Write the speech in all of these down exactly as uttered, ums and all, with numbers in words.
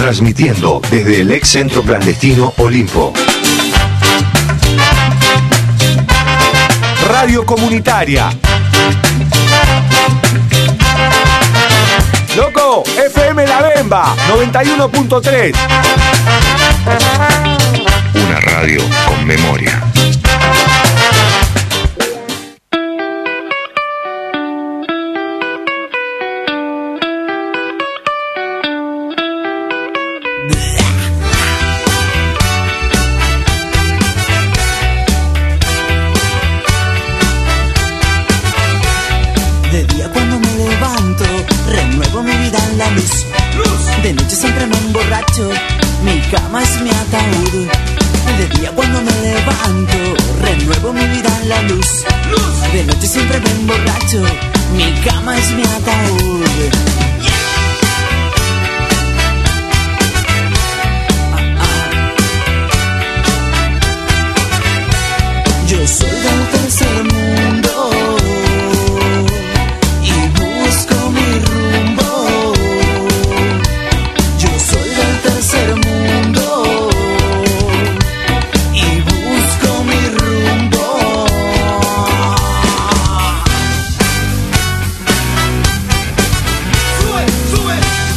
transmitiendo desde el ex centro clandestino Olimpo. Radio Comunitaria. Loco, F M La Bemba, noventa y uno punto tres. Una radio con memoria. De noche siempre me emborracho, mi cama es mi ataúd. De día cuando me levanto, renuevo mi vida en la luz. De noche siempre me emborracho, mi cama es mi ataúd. Ah, ah. Yo soy del tercer mundo y busco mi rumbo. Tercer mundo y busco mi rumbo. Sube, sube.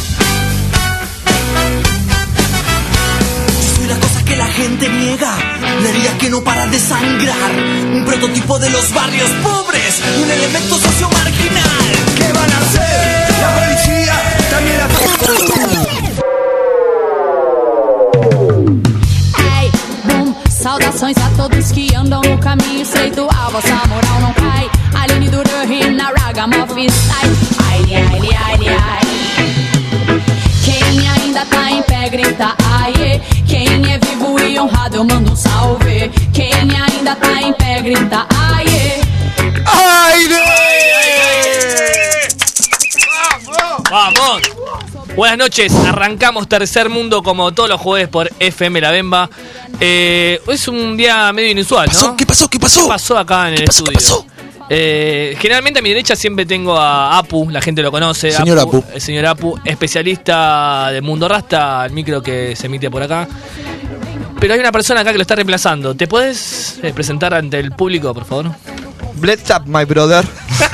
Soy la cosa que la gente niega, la herida que no para de sangrar, un prototipo de los barrios pobres, un elemento socio marginal. ¿Qué van a hacer? La policía también la... Saudações a todos que andam no caminho estreito, a vossa moral não cai. Aline Duran na Ragamuffin style. Ai, ai, ai, ai. Quem ainda tá em pé grita aie. Quem é vivo e honrado eu mando um salve. Quem ainda tá em pé grita aie. ¡Aire! ¡Vamos! ¡Vamos! Buenas noches, arrancamos Tercer Mundo como todos los jueves por F M La Bemba. Eh, es un día medio inusual, ¿no? ¿Qué pasó? ¿Qué pasó? ¿Qué pasó acá en el pasó, estudio? ¿Qué pasó? Eh, generalmente a mi derecha siempre tengo a Apu, la gente lo conoce. Señor Apu, Apu. El señor Apu, especialista de Mundo Rasta, el micro que se emite por acá. Pero hay una persona acá que lo está reemplazando. ¿Te puedes eh, presentar ante el público, por favor? Bless up, my brother.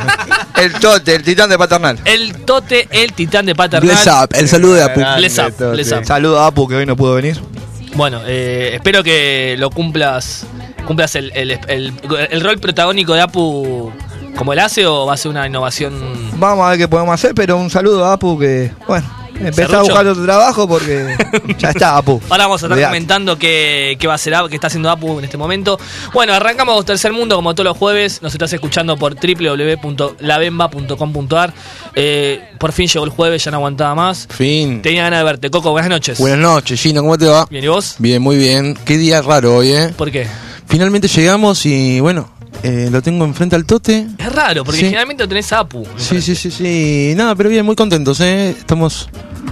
El Tote, el titán de Paternal. El Tote, el titán de Paternal. Bless up, el saludo de Apu. Bless up, bless up. Saludo a Apu, que hoy no pudo venir. Bueno, eh, espero que lo cumplas cumplas el, el, el, el rol protagónico de Apu como él hace, o va a ser una innovación. Vamos a ver qué podemos hacer, pero un saludo a Apu que, bueno, empezá a buscar otro trabajo porque ya está Apu. Ahora vamos a estar Olvidate. comentando qué, qué va a hacer Apu, qué está haciendo Apu en este momento. Bueno, arrancamos Tercer Mundo como todos los jueves. Nos estás escuchando por doble u doble u doble u punto la bemba punto com punto a r. Eh, por fin llegó el jueves, ya no aguantaba más. Fin. Tenía ganas de verte. Coco, buenas noches. Buenas noches, Gino, ¿cómo te va? Bien, ¿y vos? Bien, muy bien. Qué día raro hoy, ¿eh? ¿Por qué? Finalmente llegamos y, bueno, eh, lo tengo enfrente al Tote. Es raro, porque Sí. generalmente lo tenés a Apu. Sí, sí, sí, sí. Nada, pero bien, muy contentos, ¿eh? Estamos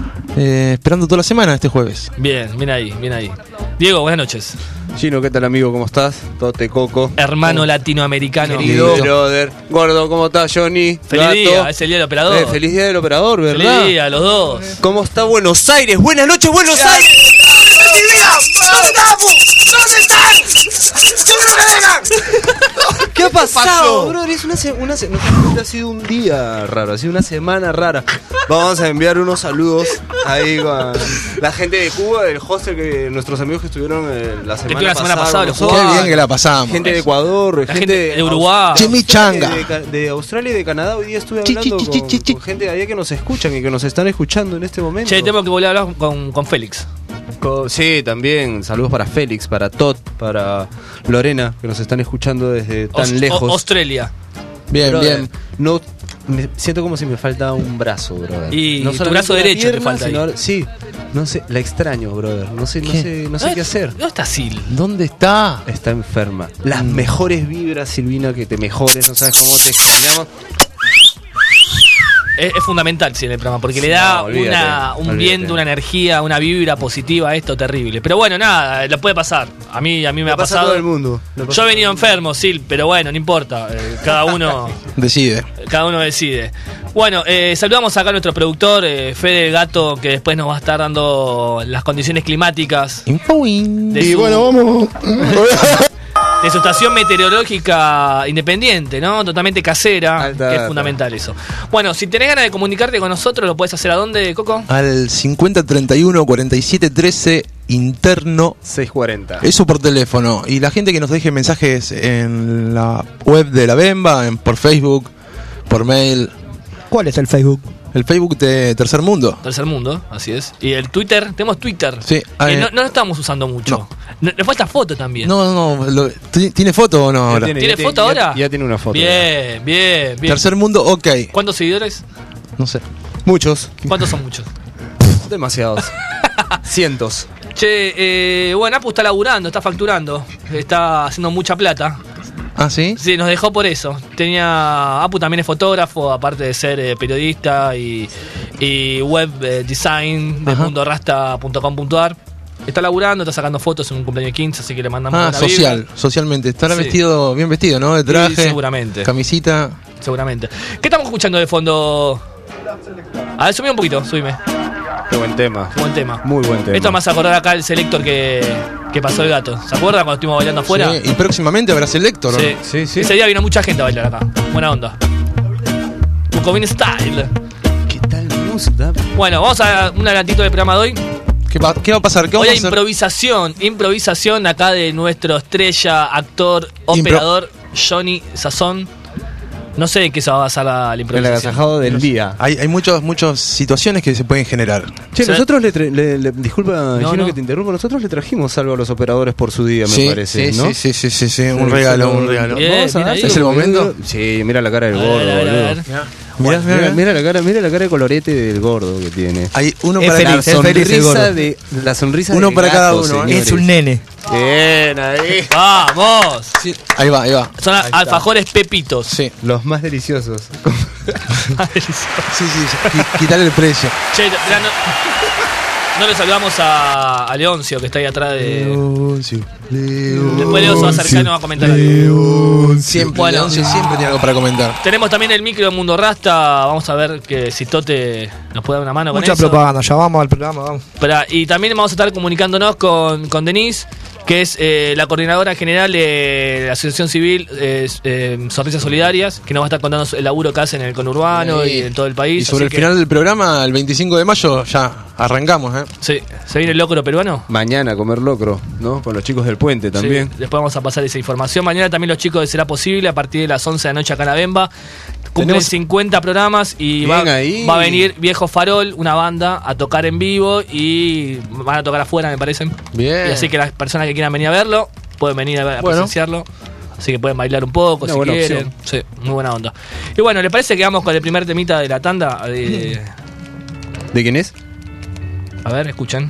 eh, esperando toda la semana este jueves. Bien, bien ahí, bien ahí. Diego, buenas noches. Gino, ¿qué tal, amigo? ¿Cómo estás? Tote, Coco. Hermano latinoamericano. Querido brother. Gordo, ¿cómo estás, Johnny? Feliz Gato. día, es el día del operador. Eh, feliz día del operador, ¿verdad? Feliz día a los dos. ¿Cómo está Buenos Aires? Buenas noches, Buenos Aires. ¿Dónde está mi vida? ¿Dónde está Apu? ¿Dónde están? ¡Yo creo que vengan! ¿Qué ha pasado, pasó? brother? Es una, se- una se- no, ha sido un día raro, ha sido una semana rara. Vamos a enviar unos saludos ahí con la gente de Cuba, del hostel, que nuestros amigos que estuvieron eh, la semana la semana pasada. pasada, con los nosotros. Qué bien que la pasamos. Gente de Ecuador, La gente, gente de Uruguay. Aus- Chimichanga. De, de, de Australia y de Canadá. Hoy día estuve Chi, hablando chi, con, chi, chi, chi. con gente de allá que nos escuchan y que nos están escuchando en este momento. Che, tengo que volver a hablar con, con Félix. Co- Sí, también. Saludos para Félix, para Todd, para Lorena, que nos están escuchando desde tan Aus- lejos. O- Australia. Bien, Brother, bien. No, me siento como si me falta un brazo, brother. Y no tu solamente brazo una derecho te pierna, falta ahí. sino- Sí, no sé, la extraño, brother. No sé, no ¿Qué? sé, no sé qué hacer. ¿Dónde está Sil? ¿Dónde está? Está enferma. Las mejores vibras, Silvina, que te mejores, no sabes cómo te extrañamos. es, es fundamental sí, en el programa, porque le da No, olvídate, una, un olvídate. viento, una energía, una vibra positiva a esto terrible. Pero bueno, nada, lo puede pasar. A mí, a mí me Le ha pasa a pasado. todo el mundo. Le pasa Yo he a venido todo el enfermo, sí, pero bueno, no importa. eh, cada uno Decide. cada uno decide. Bueno, eh, saludamos acá a nuestro productor, eh, Fede el Gato, que después nos va a estar dando las condiciones climáticas Infoing. de Y su, bueno, vamos. de su estación meteorológica independiente, ¿no? Totalmente casera, Alta que es data. fundamental eso. Bueno, si tenés ganas de comunicarte con nosotros, ¿lo puedes hacer a dónde, Coco? Al cincuenta treinta y uno cuarenta y siete trece interno. seiscientos cuarenta. Eso por teléfono. Y la gente que nos deje mensajes en la web de la Bemba, en, por Facebook, por mail. ¿Cuál es el Facebook? El Facebook de Tercer Mundo. Tercer Mundo, así es. Y el Twitter, tenemos Twitter. Sí, Eh, eh, no, no lo estamos usando mucho. No. Le falta foto también. No, no, lo- ¿ti- ¿tiene foto o no ahora? tiene. ¿Tiene ya foto tiene- ahora? ya- ya tiene una foto. Bien, bien, bien. Tercer Mundo, ok. ¿Cuántos seguidores? No sé. Muchos. ¿Cuántos son muchos? Demasiados. Cientos. Che, eh, bueno, Apu está laburando, está facturando, está haciendo mucha plata. Ah, ¿sí? Sí, nos dejó por eso. Tenía. Apu también es fotógrafo, aparte de ser eh, periodista y, y web eh, design de Ajá. mundo rasta punto com punto ar. Está laburando, está sacando fotos en un cumpleaños quince, así que le mandamos Ah, buena social, vibra. socialmente. Estará Sí. vestido, bien vestido, ¿no? De traje. seguramente. Camisita. Seguramente. ¿Qué estamos escuchando de fondo? A ver, subime un poquito, subime. Qué buen tema. Buen tema. Muy buen tema. Esto me hace acordar acá el selector que, que pasó el gato. ¿Se acuerda cuando estuvimos bailando afuera? Sí, y próximamente habrá Selector, ¿no? Sí. Sí, sí. Ese día vino mucha gente a bailar acá. Buena onda. Bucovine Style. ¿Qué tal música? Bueno, vamos a un adelantito del programa de hoy. ¿Qué va, qué va a pasar? ¿Qué Hoy vamos a hay hacer? improvisación. Improvisación acá de nuestro estrella, actor, Impro- operador, Johnny Sazón. No sé de qué se va a basar la, la El improvisación. agasajado del día. Hay, hay muchas muchas situaciones que se pueden generar. Che, Sí. nosotros le, tra- le- le- disculpa, No, Gino, no. que te interrumpo. Nosotros le trajimos algo a los operadores por su día, me sí, parece, sí, ¿no? sí, sí, sí, sí, sí, Sí, un regalo, sí, un regalo. Bien, Vamos a bien ahí. dárselo, ¿Es el porque- momento? Sí, mira la cara del A ver, gordo, a ver, a boludo. ver. Mirá, mirá, Mira, mirá. mira la cara, mira la cara de colorete del gordo que tiene. Hay uno Es para feliz, La es feliz el gordo. sonrisa de la sonrisa Uno del para cada gato, uno, ¿eh? señores. Es un nene. Bien, ahí. ¡Vamos! Sí, ahí va, ahí va. Son a- alfajores pepitos. Sí, Los más deliciosos. sí, sí, sí. Qui- Quitarle el precio. Che, mirá, no, no le saludamos a, a Leoncio, que está ahí atrás de... Después Leo se va a acercar y nos va a comentar algo. Siempre, Bueno. Leoncio siempre tiene algo para comentar. Tenemos también el micro de Mundo Rasta. Vamos a ver que si Tote nos puede dar una mano Mucha con eso. propaganda, ya vamos al programa, vamos. Pará, y también vamos a estar comunicándonos con, con Denise, que es eh, la coordinadora general de la Asociación Civil eh, eh, Sonrisas Solidarias, que nos va a estar contando el laburo que hacen en el conurbano Sí. y en todo el país. Y sobre así el que- final del programa, el veinticinco de mayo, ya arrancamos, ¿eh? Sí, se viene el locro peruano. Mañana a comer locro, ¿no? Con los chicos del puente también. Sí, después vamos a pasar esa información. Mañana también los chicos de Será Posible, a partir de las once de la noche acá en la Bemba. Cumplen Tenemos- cincuenta programas y va, Bien ahí. va a venir Viejo Farol, una banda, a tocar en vivo y van a tocar afuera, me parece. Bien. Y así que las personas que quieran venir a verlo, pueden venir a, ver- a Bueno. presenciarlo. Así que pueden bailar un poco Una si buena quieren. opción. Sí, muy buena onda. Y bueno, ¿le parece que vamos con el primer temita de la tanda? De- ¿De quién es? a ver, escuchen.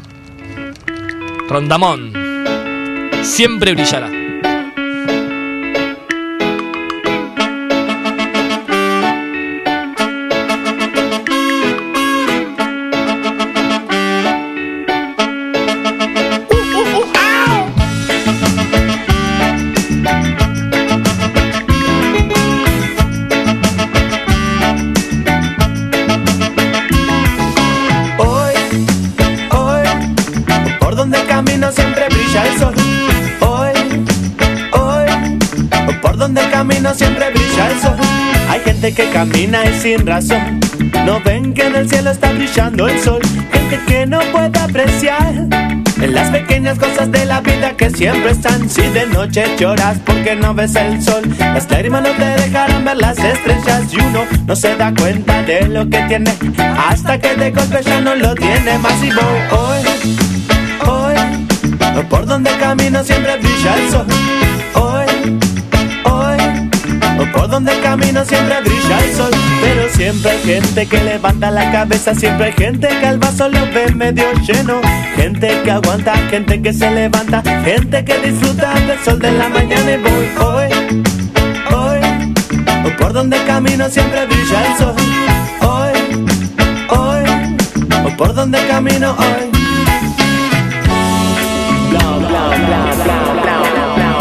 Rondamón. Siempre brillará. Hoy, hoy, por donde camino siempre brilla el sol. Hoy, hoy, por donde camino siempre brilla el sol. Hay gente que camina y sin razón no ven que en el cielo está brillando el sol. Gente que no puede apreciar en las pequeñas cosas de la vida que siempre están. Si de noche lloras porque no ves el sol, las lágrimas no te dejarán ver las estrellas. Y uno no se da cuenta de lo que tiene hasta que de golpe ya no lo tiene más. Y voy hoy, hoy, por donde camino siempre brilla el sol. Hoy, hoy, por donde camino siempre brilla el sol. Pero siempre hay gente que levanta la cabeza, siempre hay gente que al vaso lo ve medio lleno. Gente que aguanta, gente que se levanta, gente que disfruta del sol de la mañana. Y voy hoy, hoy, por donde camino siempre brilla el sol. Hoy, camino hoy. Bla, bla, bla, bla, bla, bla, bla,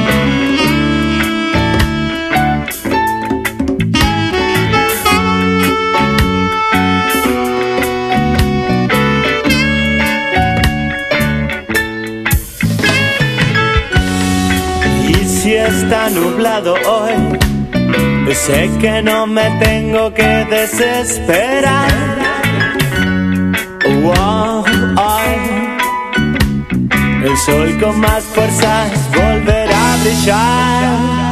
y si está nublado hoy, sé que no me tengo que desesperar. Wow, ay, el sol con más fuerzas volverá a brillar.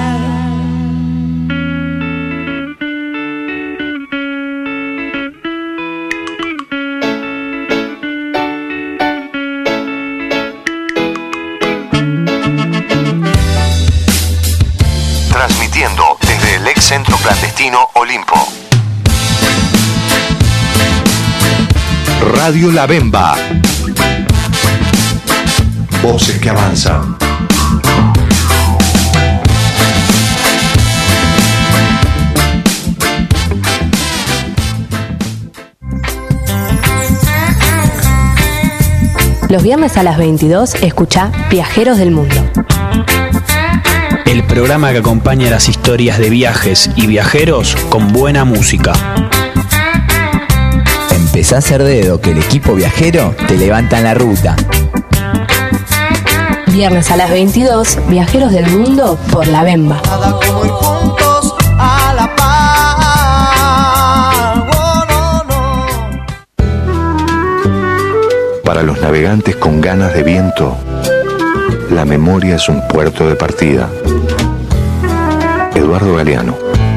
Transmitiendo desde el ex centro clandestino Olimpo. Radio La Bemba. Voces que avanzan. Los viernes a las veintidós escuchá Viajeros del Mundo. El programa que acompaña las historias de viajes y viajeros con buena música. Empezá a hacer dedo que el equipo viajero te levanta en la ruta. Viernes a las veintidós, Viajeros del Mundo por La Bemba. Nada como ir juntos a la paz. Oh, no, no. Para los navegantes con ganas de viento, la memoria es un puerto de partida. Eduardo Galeano.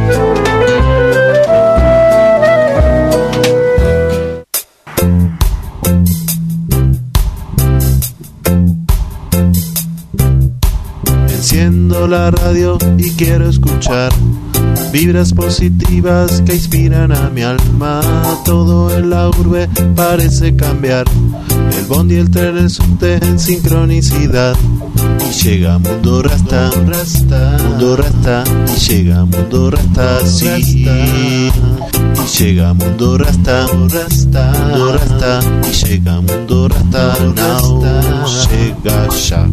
Enciendo la radio y quiero escuchar vibras positivas que inspiran a mi alma. Todo en la urbe parece cambiar. El bondi y el tren, el subte en sincronicidad. Y llega Mundo Rasta, Mundo Rasta, y llega Mundo Rasta, sí. Y llega Mundo Rasta, Mundo Rasta, y llega Mundo Rasta, now, llega ya.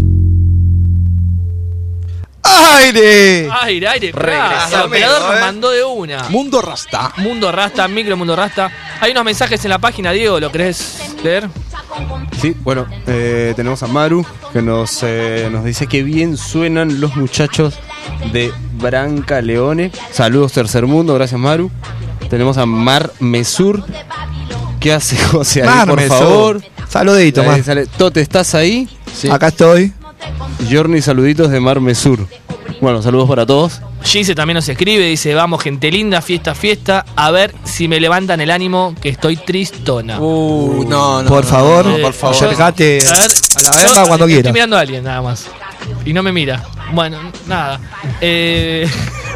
¡Aire! Aire, aire, Regresa, el operador amigo, nos eh. mandó de una. Mundo Rasta. Mundo Rasta, micro Mundo Rasta. Hay unos mensajes en la página, Diego, ¿lo querés leer? Sí, bueno, eh, tenemos a Maru que nos, eh, nos dice que bien suenan los muchachos de Branca Leone. Saludos Tercer Mundo, gracias Maru. Tenemos a Mar Mesur. ¿Qué hace José ahí, Mar por Mesur. favor? Saludito, Ahí Mar. sale. Tote, ¿estás ahí? Sí. Acá estoy. Jorni, saluditos de Mar Mesur. Bueno, saludos para todos. Gise también nos escribe, dice, vamos gente linda, fiesta, fiesta, a ver si me levantan el ánimo, que estoy tristona. Uh, no, no. Por no, favor, no, no, por favor. acercate A ver, a la Bemba yo cuando estoy quieras. mirando a alguien nada más. Y no me mira. Bueno, nada. Eh,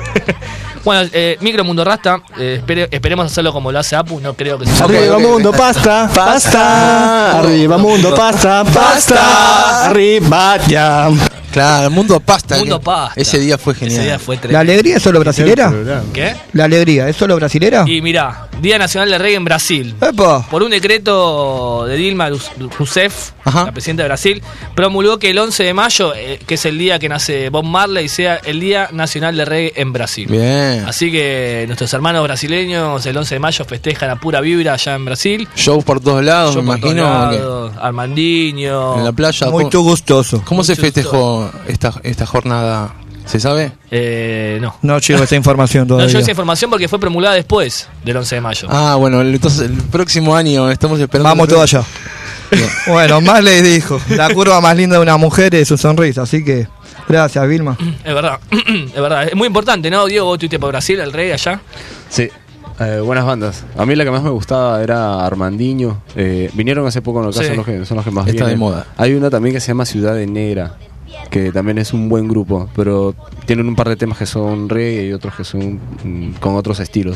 bueno, eh, Micro Mundo Rasta, eh, espere- esperemos hacerlo como lo hace Apu, no creo que sea. Arriba mundo, pasta, pasta. Arriba mundo, pasta, pasta. Arriba ya. Claro, Mundo Pasta. Mundo que- Pasta. Ese día fue genial. Ese día fue ¿La tremendo. alegría es solo brasilera? ¿Qué? ¿La alegría es solo brasilera? Y mirá, Día Nacional de Reggae en Brasil. ¡Epa! Por un decreto de Dilma Rousseff, la presidenta de Brasil, promulgó que el once de mayo, eh, que es el día que nace Bob Marley, sea el Día Nacional de Reggae en Brasil. Bien. Así que nuestros hermanos brasileños el once de mayo festejan a pura vibra allá en Brasil. Shows por todos lados, Yo me por todos imagino. lados, Armandinho. que en la playa. Muy ¿Cómo, gustoso. cómo se Mucho festejó esta, esta jornada? ¿Se sabe? Eh, no. No llego esa información No todavía. yo esa información porque fue promulgada después del once de mayo. Ah, bueno, entonces el próximo año estamos esperando. Vamos todos allá. Bueno, más les dijo. La curva más linda de una mujer es su sonrisa, así que gracias, Vilma. Es verdad, es verdad. Es muy importante, ¿no? Diego, vos estuviste por Brasil, el reggae allá. Sí, eh, buenas bandas. A mí la que más me gustaba era Armandinho. Eh, vinieron hace poco, en el caso Sí. son, los que, son los que más Está vienen. de moda. Hay una también que se llama Ciudad de Negra, que también es un buen grupo, pero tienen un par de temas que son reggae y otros que son mm, con otros estilos.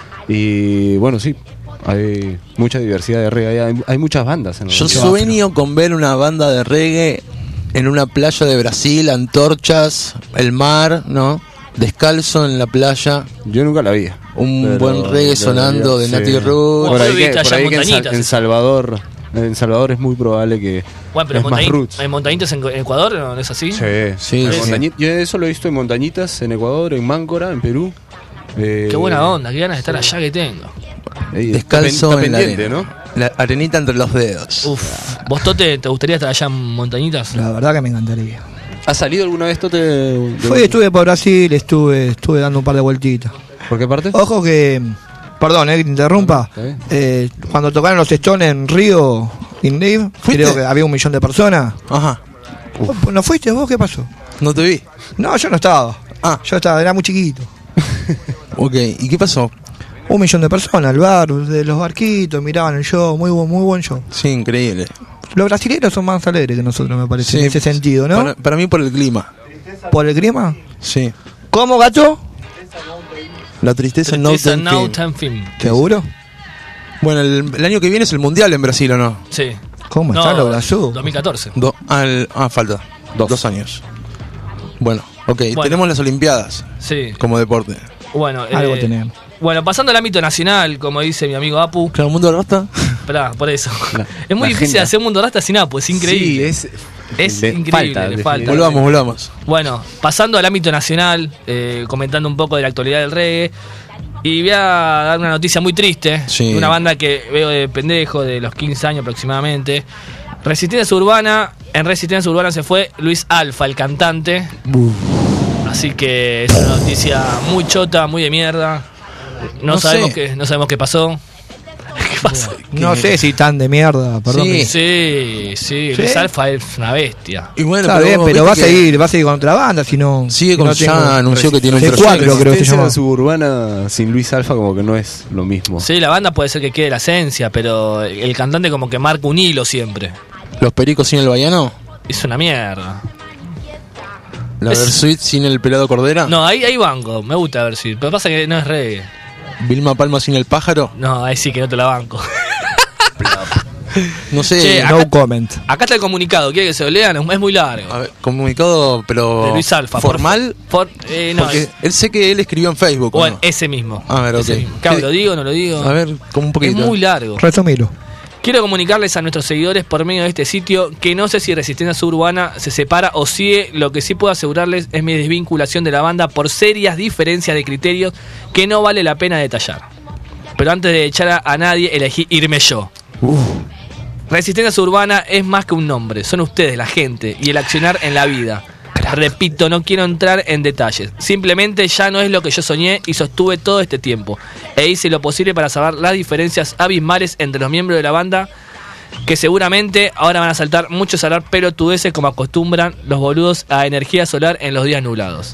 Y bueno, sí, hay mucha diversidad de reggae. Hay, hay muchas bandas. En Yo el sueño con ver una banda de reggae en una playa de Brasil, antorchas, el mar, ¿no? Descalzo en la playa. Yo nunca la vi. Un Pero buen reggae sonando de sí. Nati Roots. Por ahí, Viste que, allá por ahí que en, Sa- montañitas. en Salvador, En Salvador es muy probable que Bueno, pero es más montañi- roots. en montañitas en Ecuador, ¿no es así? Sí, Sí, En sí. montañi- Yo eso lo he visto en montañitas en Ecuador, en Máncora, en Perú. Eh, Qué buena onda, qué ganas de estar allá que tengo. eh, Descalzo está en la pendiente, arena. ¿no? La arenita entre los dedos. Uf, ¿vos, Tote, te gustaría estar allá en montañitas? La verdad que me encantaría. ¿Has salido alguna vez, Tote? de- Fui, estuve por Brasil, estuve, estuve dando un par de vueltitas. ¿Por qué parte? Ojo que, perdón, eh, que te interrumpa. está bien. Eh, cuando tocaron los Stones en Río, in Live, ¿Fuiste? creo que había un millón de personas. Ajá. ¿Vos ¿No fuiste vos? ¿Qué pasó? No te vi. No, yo no estaba. Ah. Yo estaba, era muy chiquito. Ok, ¿y qué pasó? Un millón de personas, el bar, de los barquitos, miraban el show, muy buen, muy buen show. Sí, increíble. Los brasileños son más alegres que nosotros, me parece, Sí, en ese sentido, ¿no? Para, para mí por el clima. ¿Por el clima? Sí. ¿Cómo, gato? La tristeza, no Tristeza ten no fin. ten fin. ¿Seguro? Bueno, el, el año que viene es el mundial en Brasil, ¿o no? Sí. ¿Cómo No, están los brazos? dos mil catorce. Do- ah, el- ah, falta. Dos. Dos años. Bueno, ok. Bueno. Tenemos las Olimpiadas Sí. como deporte. Bueno, Algo eh, tenemos. Bueno, pasando al ámbito nacional, como dice mi amigo Apu. Claro, mundo de rasta. Esperá, por eso. La- es muy la difícil agenda. hacer un mundo rasta sin Apu, es increíble. Sí, es, Es le increíble, falta, le definitivamente. falta. Volvamos, volvamos. Bueno, pasando al ámbito nacional, eh, comentando un poco de la actualidad del reggae. Y voy a dar una noticia muy triste. Sí. De una banda que veo de pendejo, de los quince años aproximadamente. Resistencia Urbana. En Resistencia Urbana se fue Luis Alfa, el cantante. Así que es una noticia muy chota, muy de mierda. No, No sabemos sé. qué, no sabemos qué pasó. ¿Qué pasó? No sé si tan de mierda, perdón. Sí. Sí, sí, ¿Sí? Luis Alfa es una bestia. Y bueno, Está bien, vos pero viste va a que seguir, va a seguir con otra banda, si no. Sigue si con no ya tengo- anunció que tiene un C proyecto. cuatro creo que se Resistencia llama. suburbana sin Luis Alfa como que no es lo mismo. Sí, la banda puede ser que quede la esencia, pero el cantante como que marca un hilo siempre. Los Pericos sin el Baiano. Es una mierda. La Es- Versuit sin el pelado Cordera. No, ahí, ahí banco, me gusta ver si. Pero pasa que no es reggae. Vilma Palma sin el pájaro. No, ahí sí que no te la banco. No sé. Che, No acá- comment. Acá está el comunicado, ¿quiere que se lo lean? Es muy largo. A ver, comunicado, pero. De Luis Alfa. por- ¿Formal? por- eh, no, Porque es- él sé que él escribió en Facebook. ¿o bueno, no? ese mismo. A ver, Ese ok. mismo. ¿Qué hago, ¿Lo digo o no lo digo? A ver, como un es poquito. muy largo. Resumilo. Quiero comunicarles a nuestros seguidores por medio de este sitio que no sé si Resistencia Suburbana se separa o sigue. Lo que sí puedo asegurarles es mi desvinculación de la banda por serias diferencias de criterios que no vale la pena detallar. Pero antes de echar a, a nadie, elegí irme yo. Resistencia Suburbana es más que un nombre, son ustedes, la gente, y el accionar en la vida. Repito, no quiero entrar en detalles. Simplemente ya no es lo que yo soñé y sostuve todo este tiempo. E hice lo posible para saber las diferencias abismales entre los miembros de la banda, que seguramente ahora van a saltar muchos a hablar pelotudeces como acostumbran los boludos a energía solar en los días nublados.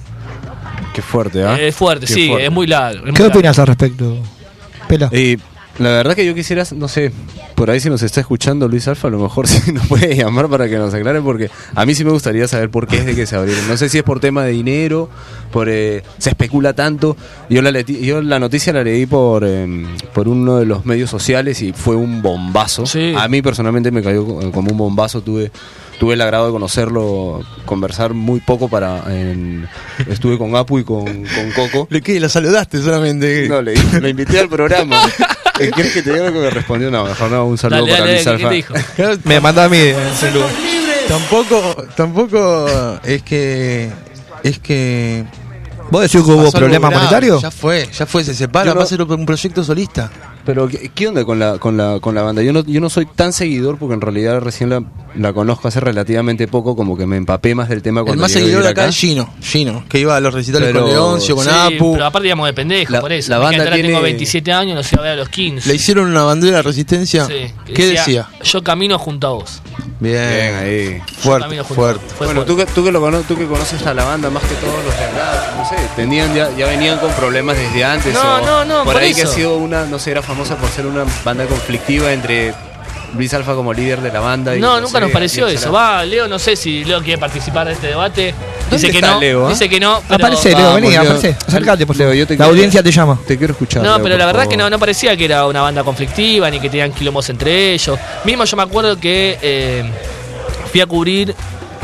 Qué fuerte, ¿ah? Es fuerte, Qué sí, fuerte. es muy largo. es muy ¿Qué largo. opinas al respecto, Pela? Y la verdad que yo quisiera, no sé, por ahí si nos está escuchando Luis Alfa, a lo mejor sí nos puede llamar para que nos aclare, porque a mí sí me gustaría saber por qué es de que se abrieron. No sé si es por tema de dinero, por eh, se especula tanto. Yo la, leti- yo la noticia la leí por, eh, por uno de los medios sociales y fue un bombazo. Sí. A mí personalmente me cayó co- como un bombazo, tuve... Tuve el agrado de conocerlo, conversar muy poco para... en- estuve con Apu y con, con Coco. ¿Le qué? ¿La saludaste solamente? No, le, le invité al programa. Eh, ¿Quieres que te diga lo que me respondió? No, mejor no, un saludo Dale, para dale, Luis ¿qué Alfa. te dijo? Claro, Me manda a mí el celular. Tampoco, tampoco es que. Es que. ¿Vos decís que hubo pasó algo problemas grave. monetarios? Ya fue, ya fue, se separa, Yo no- va a ser un proyecto solista. Pero, ¿qué, qué onda con la, con, la, con la banda? Yo no, yo no soy tan seguidor porque en realidad recién la, la conozco hace relativamente poco, como que me empapé más del tema El cuando más llegué a seguidor de vivir acá es Gino, Gino, que iba a los recitales Pero- con Leoncio, con Sí, Apu. pero aparte íbamos de pendejo, La- por eso. la Me banda quedé atrás, tiene- tengo veintisiete años, no sé a ver a los quince. Le hicieron una bandera de resistencia. Sí, que ¿Qué decía? Yo camino junto a vos. Bien, Bien, ahí. fuerte, Camino junto fuerte. a vos. Fue Bueno, fuerte. tú que, tú, que lo cono- tú que conoces a la banda más que todos los de acá, no sé, tenían ya, ya venían con problemas desde antes. No, o no, no, Por por ahí que ha eso. sido una, no sé, era famosa por ser una banda conflictiva entre Luis Alfa como líder de la banda. y No, sé, nunca nos pareció y eso. Sara. Va, Leo, no sé si Leo quiere participar de este debate. Dice que está no, Leo, ah? dice que no, pero Aparece, Leo, Vamos, vení, Leo. aparece. Acércate, por Leo, favor. yo te La quiero- audiencia te llama. Te quiero escuchar. No, Leo, pero por la verdad favor. que no, no parecía que era una banda conflictiva ni que tenían quilombos entre ellos. Mismo yo me acuerdo que eh, fui a cubrir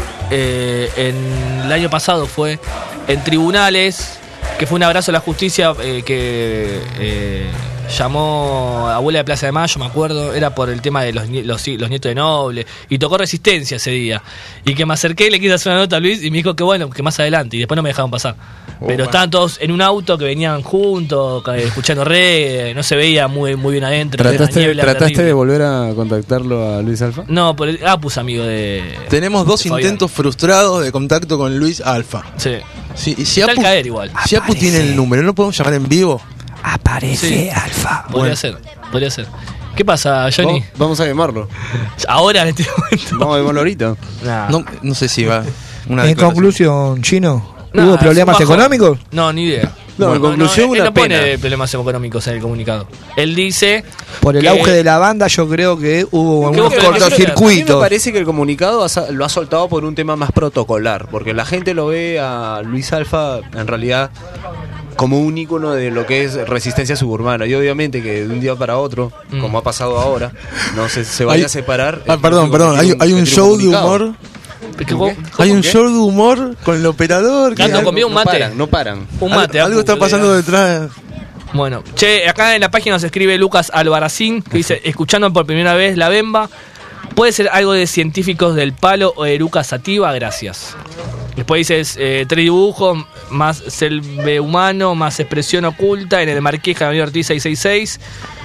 eh, en el año pasado fue en tribunales, que fue un abrazo a la justicia eh, que eh, llamó Abuela de Plaza de Mayo, me acuerdo, era por el tema de los, los, los nietos de Noble, y tocó Resistencia ese día. Y que me acerqué y le quise hacer una nota a Luis y me dijo que bueno, que más adelante, y después no me dejaron pasar. Oh, Pero man. estaban todos en un auto que venían juntos, escuchando reggae, no se veía muy, muy bien adentro. ¿Trataste, niebla ¿trataste terrible. de volver a contactarlo a Luis Alfa? No, por el Apus, amigo de... Tenemos dos de Fabián. intentos frustrados de contacto con Luis Alfa. Sí. Sí, y si Está al Apu, caer igual. si Apu tiene el número, ¿no podemos llamar en vivo? Aparece Sí. Alfa. Podría Bueno. ser, podría ser. ¿Qué pasa, Johnny? Vamos- Vamos a llamarlo. Ahora, en este momento. Vamos a llamarlo ahorita. Nah. No, no sé si va. Una En declaración. conclusión, Chino, Nah, ¿hubo es problemas un bajón. económicos? No, ni idea. No, en conclusión, él una no pone pena. problemas económicos en el comunicado. Él dice... Por el que- auge de la banda, yo creo que hubo Creo algunos que- A mí me cortocircuitos. parece que el comunicado ha sa- lo ha soltado por un tema más protocolar, porque la gente lo ve a Luis Alfa en realidad como un ícono de lo que es resistencia suburbana, y obviamente que de un día para otro, Mm. como ha pasado ahora, no se, se vaya Hay- a separar. Ah, perdón, perdón. Hay, hay un show de humor. que vos- Hay un qué? show de humor con el operador. que Gato, algo- comí un No mate. paran, no paran. Un algo- mate. Algo Apu, está que pasando le- detrás. Bueno, che, acá en la página nos escribe Lucas Albarracín, que dice, escuchando por primera vez La Bemba, puede ser algo de científicos del palo o Eruca Sativa, gracias. Después dices, eh, tres dibujos, más selve humano, más expresión oculta, en el Marqués, Javier Ortiz seiscientos sesenta y seis.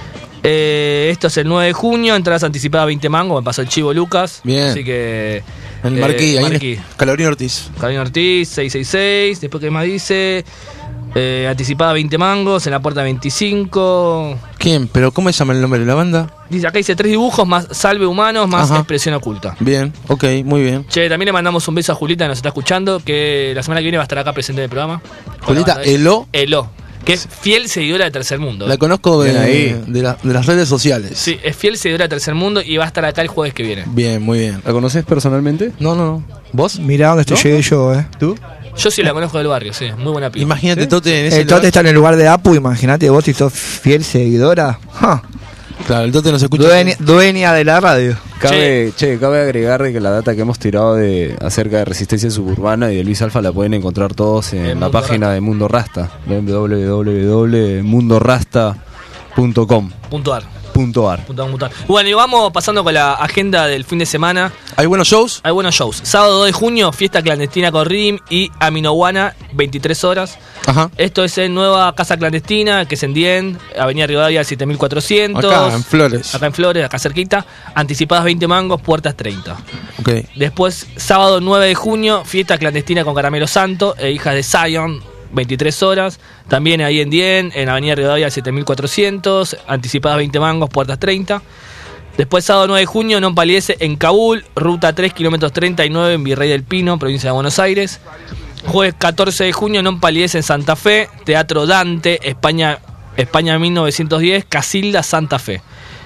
Eh, esto es el nueve de junio, entradas anticipadas veinte mangos, me pasó el chivo Lucas. Bien. Así que... En el eh, Marquí, ahí Marquí. en Calabrín Ortiz. Javier Ortiz, seiscientos sesenta y seis. Después, ¿qué más dice? Eh, anticipada veinte mangos, en la puerta veinticinco. ¿Quién? ¿Pero cómo se llama el nombre de la banda? Dice, acá dice tres dibujos, más salve humanos, más Ajá. expresión oculta. Bien, ok, muy bien. Che, también le mandamos un beso a Julita que nos está escuchando, que la semana que viene va a estar acá presente en el programa. Julita Con la banda de- Elo. Elo, que es fiel seguidora de Tercer Mundo. La conozco Bien de, ahí. de, la- de las redes sociales. Sí, es fiel seguidora de Tercer Mundo y va a estar acá el jueves que viene. Bien, muy bien. ¿La conoces personalmente? No, no, no. ¿Vos? Mirá dónde estoy ¿No? llegué yo, eh. ¿Tú? Yo sí la conozco del barrio, sí, muy buena piba. Imagínate, ¿Sí? Tote, en ese El Tote lugar. está en el lugar de Apu, imagínate vos si sos fiel seguidora. Ja. Claro, el Tote nos escucha. Dueña, dueña de la radio. Cabe, che, cabe agregar de que la data que hemos tirado de acerca de resistencia suburbana y de Luis Alfa la pueden encontrar todos en En la Mundo página de Mundo Rasta, w w w punto mundo rasta punto com Puntuar. punto ar. Puntuar, puntuar. Bueno, y vamos pasando con la agenda del fin de semana. ¿Hay buenos shows? Hay buenos shows. Sábado dos de junio, fiesta clandestina con Rim y Aminohuana, veintitrés horas. Ajá. Esto es en Nueva Casa Clandestina, que es en Dien, Avenida Rivadavia siete mil cuatrocientos. Acá, en Flores. Acá en Flores, acá cerquita. Anticipadas veinte mangos, puertas treinta. Ok. Después, sábado nueve de junio, fiesta clandestina con Caramelo Santo e Hijas de Zion, veintitrés horas. También ahí en Dien, en Avenida Rivadavia siete mil cuatrocientos. Anticipadas veinte mangos, puertas treinta. Después, sábado nueve de junio, Non Paliese en Kabul, ruta tres, kilómetros treinta y nueve en Virrey del Pino, provincia de Buenos Aires. Jueves catorce de junio, Non Paliese en Santa Fe, Teatro Dante, España, España mil novecientos diez, Casilda, Santa Fe.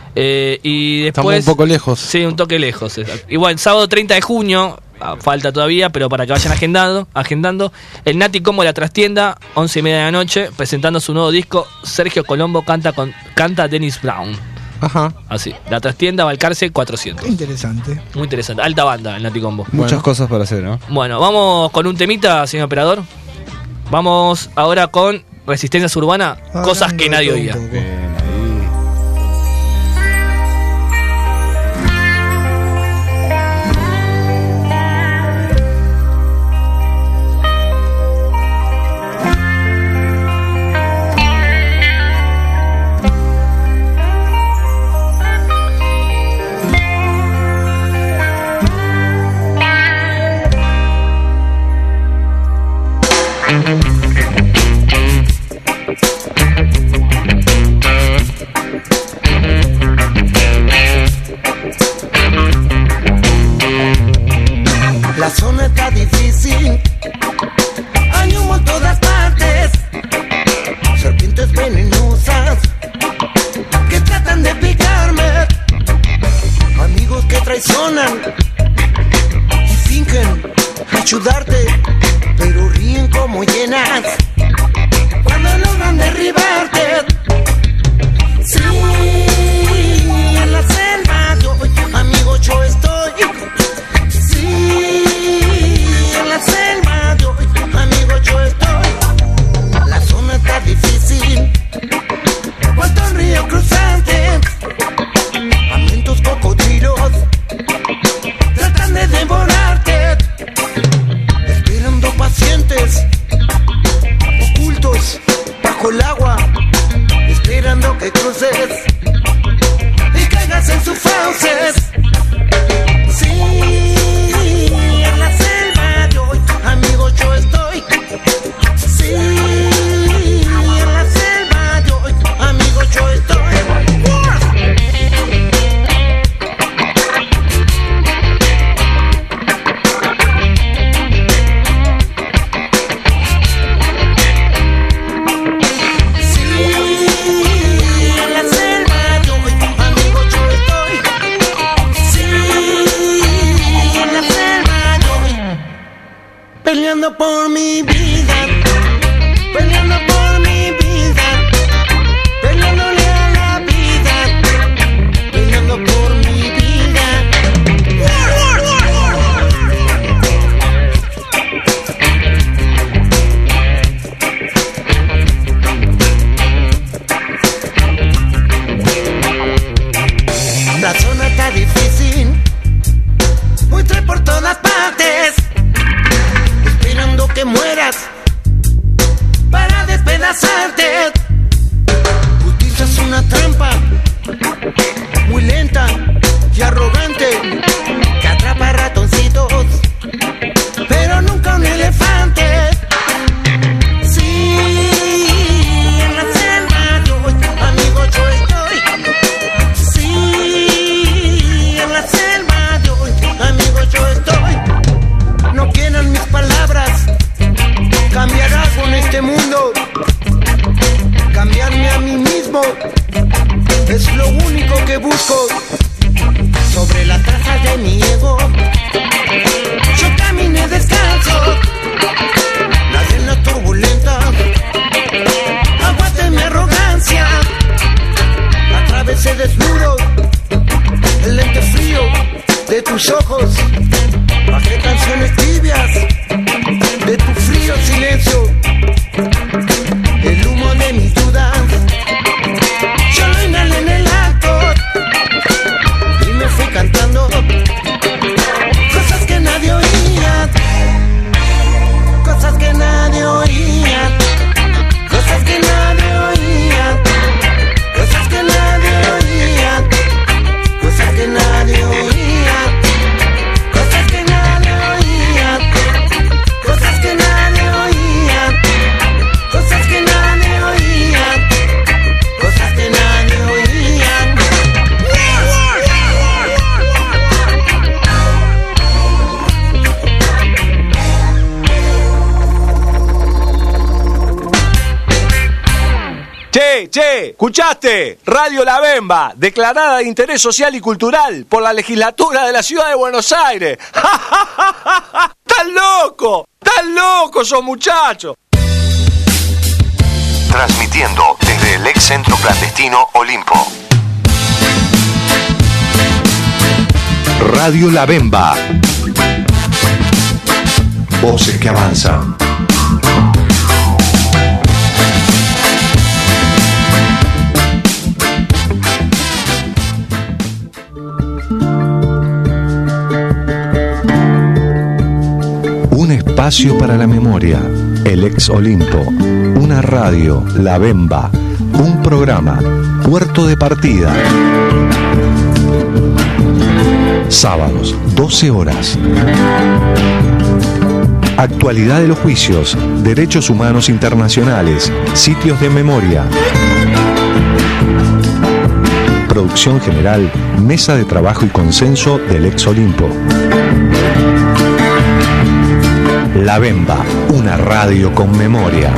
Eh, y después, Estamos un poco lejos. Sí, un toque lejos. exacto. Y bueno, sábado treinta de junio, ah, falta todavía, pero para que vayan agendando, agendando el Nati Como La Trastienda, once y media de la noche, presentando su nuevo disco, Sergio Colombo canta con canta Dennis Brown. Ajá. Así, La Trastienda, Balcarce, cuatrocientos. Interesante. Muy interesante, alta banda el Nati Combo. Muchas Bueno. cosas para hacer, ¿no? Bueno, vamos con un temita, señor operador. Vamos ahora con Resistencia Urbana, cosas que nadie oía. Bien, ahí. La zona está difícil, hay humo en todas partes, serpientes venenosas que tratan de picarme, amigos que traicionan y fingen ayudarte, pero ríen como llenas cuando logran derribarte. Sí, en la selva yo, amigo, yo estoy. En la selva yo, amigo, yo estoy. La zona está difícil, Walton Río piedras en sus fauces. Sí, en la selva de hoy, amigos, yo estoy. Sí, en la selva de hoy, amigos, yo estoy. Peleando por mi vida, peleando por mi vida, peleándole a la vida, peleando por mi vida. La zona está difícil, muy tres por todas partes. Esperando que mueras para despedazarte. Utilizas una trampa muy lenta y arrogante que atrapa ratoncitos, pero nunca un elefante. Sí, en la selva yo voy, amigo, yo estoy. Sí, en la selva yo voy, amigo, yo estoy. No quieran mis palabras, cambiará con este mundo. Cambiarme a mí mismo es lo único que busco. Sobre las trazas de mi ego yo caminé descalzo. Nadie en la turbulenta aguante mi arrogancia. Atravesé desnudo el lente frío de tus ojos. Bajé canciones tibias de tu frío silencio. El humo de mis dudas yo lo inhalé en el acto y me fui cantando cosas que nadie oía, cosas que nadie oía, cosas que nadie oía, cosas que nadie oía, cosas que nadie oía. Che, che, ¿escuchaste? Radio La Bemba, declarada de interés social y cultural por la legislatura de la ciudad de Buenos Aires. ¡Tan loco! ¡Tan loco esos muchachos! Transmitiendo desde el ex centro clandestino Olimpo. Radio La Bemba. Voces que avanzan. Un espacio para la memoria, el ex Olimpo, una radio, La Bemba, un programa, Puerto de Partida. Sábados, doce horas. Actualidad de los juicios, derechos humanos internacionales, sitios de memoria. Producción general, mesa de trabajo y consenso del ex Olimpo. La Bemba, una radio con memoria.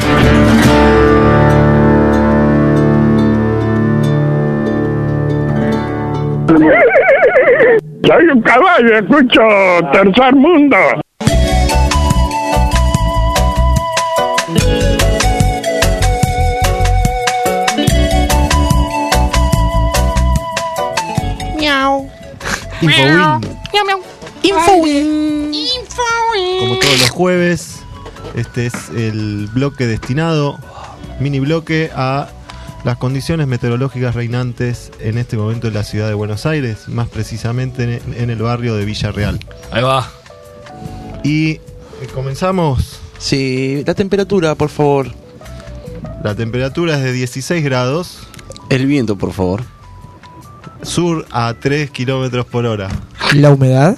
Soy un caballo, escucho Tercer Mundo. Miau. Infowin. Miau, miau. Infowin. Infowin. Como todos los jueves, este es el bloque destinado, mini bloque, a las condiciones meteorológicas reinantes en este momento en la ciudad de Buenos Aires, más precisamente en, en el barrio de Villarreal. Ahí va. Y comenzamos. Sí, la temperatura, por favor. La temperatura es de dieciséis grados. El viento, por favor. sur a tres kilómetros por hora. ¿La humedad?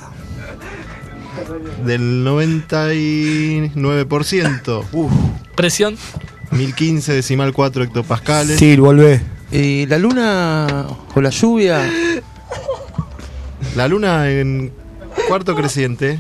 Del noventa y nueve por ciento. Uf. ¿Presión? mil quince decimal cuatro hectopascales. Sí, volvé. ¿Y la luna o la lluvia? La luna en cuarto creciente.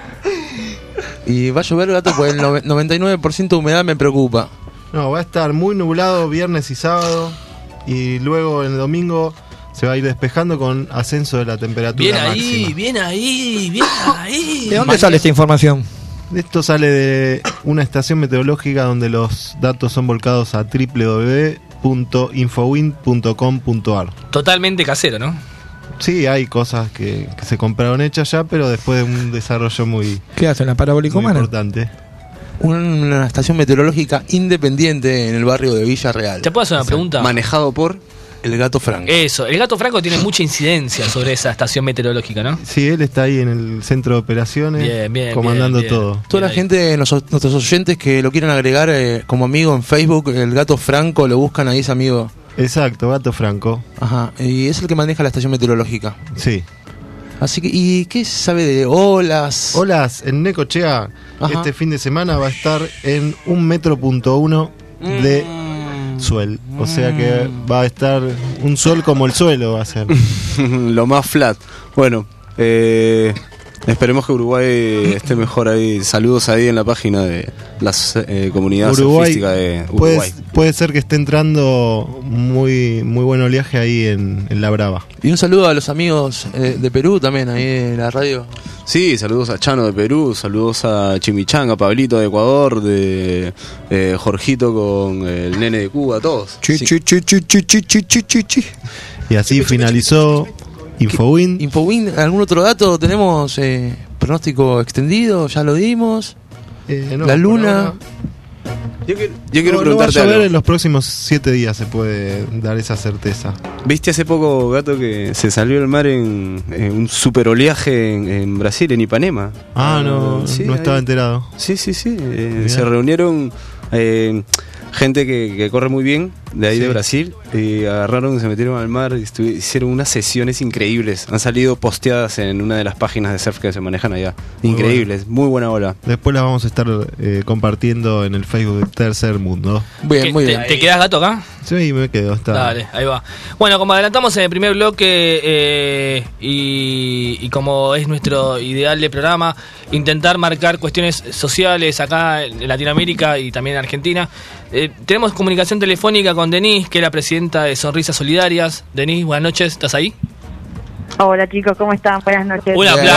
Y va a llover, gato, pues el noventa y nueve por ciento de humedad me preocupa. No, va a estar muy nublado viernes y sábado. Y luego el domingo se va a ir despejando con ascenso de la temperatura bien máxima. ahí, bien ahí, bien ahí. ¿De dónde sale esta información? Esto sale de una estación meteorológica donde los datos son volcados a doble u doble u doble u punto infowind punto com punto a r. Totalmente casero, ¿no? Sí, hay cosas que, que se compraron hechas ya, pero después de un desarrollo muy, ¿Qué hacen la parabólica muy humana? importante. Una estación meteorológica independiente en el barrio de Villa Real. ¿Te puedo hacer una pregunta? Manejado por el Gato Franco. Eso, el Gato Franco tiene mucha incidencia sobre esa estación meteorológica, ¿no? Sí, él está ahí en el centro de operaciones, Bien, bien, comandando bien, bien. todo. Toda la gente, nos- nuestros oyentes que lo quieran agregar eh, como amigo en Facebook, el Gato Franco, lo buscan ahí, ese amigo. Exacto, Gato Franco. Ajá, y es el que maneja la estación meteorológica. Sí. Así que, ¿y qué se sabe de olas? Olas, en Necochea, Ajá. este fin de semana va a estar en un metro punto uno de suel. O sea que va a estar un sol como el suelo va a ser. lo más flat. Bueno, eh, esperemos que Uruguay esté mejor ahí. Saludos ahí en la página de la eh, comunidad Uruguay, surfística de puede, Uruguay. puede ser que esté entrando muy muy buen oleaje ahí en, en La Brava. Y un saludo a los amigos eh, de Perú también, ahí en la radio. Sí, saludos a Chano de Perú, saludos a Chimichanga, Pablito de Ecuador, de eh, Jorgito con el nene de Cuba, todos. Chi, Sí. chi, chi, chi, chi, chi, chi, chi, chi, chi. Y así finalizó Infowind. Infowind, ¿algún otro dato? ¿Tenemos eh, pronóstico extendido? ¿Ya lo dimos? Eh, no, la por luna. ahora- Yo quiero, yo quiero No, no va a preguntarte llover algo. en los próximos siete días, se puede dar esa certeza. ¿Viste hace poco, Gato, que se salió al mar en, en un super oleaje en, en Brasil, en Ipanema? Ah, no, Sí, no ahí- estaba enterado. Sí, sí, sí. eh, Mirá. se reunieron eh, gente que, que corre muy bien de ahí Sí. de Brasil y agarraron, se metieron al mar y estu- hicieron unas sesiones increíbles. Han salido posteadas en una de las páginas de surf que se manejan allá. Muy Increíbles, muy buena ola. Después las vamos a estar eh, compartiendo en el Facebook de Tercer Mundo. Bien, ¿Qué, muy te, bien. ¿Te quedás, Gato, acá? Sí, me quedo. Está. Dale, ahí va. Bueno, como adelantamos en el primer bloque eh, y, y como es nuestro ideal de programa, intentar marcar cuestiones sociales acá en Latinoamérica y también en Argentina. Eh, tenemos comunicación telefónica con Denise, que es la presidenta de Sonrisas Solidarias. Denise, buenas noches, ¿estás ahí? Hola chicos, ¿cómo están? Buenas noches. Un aplauso.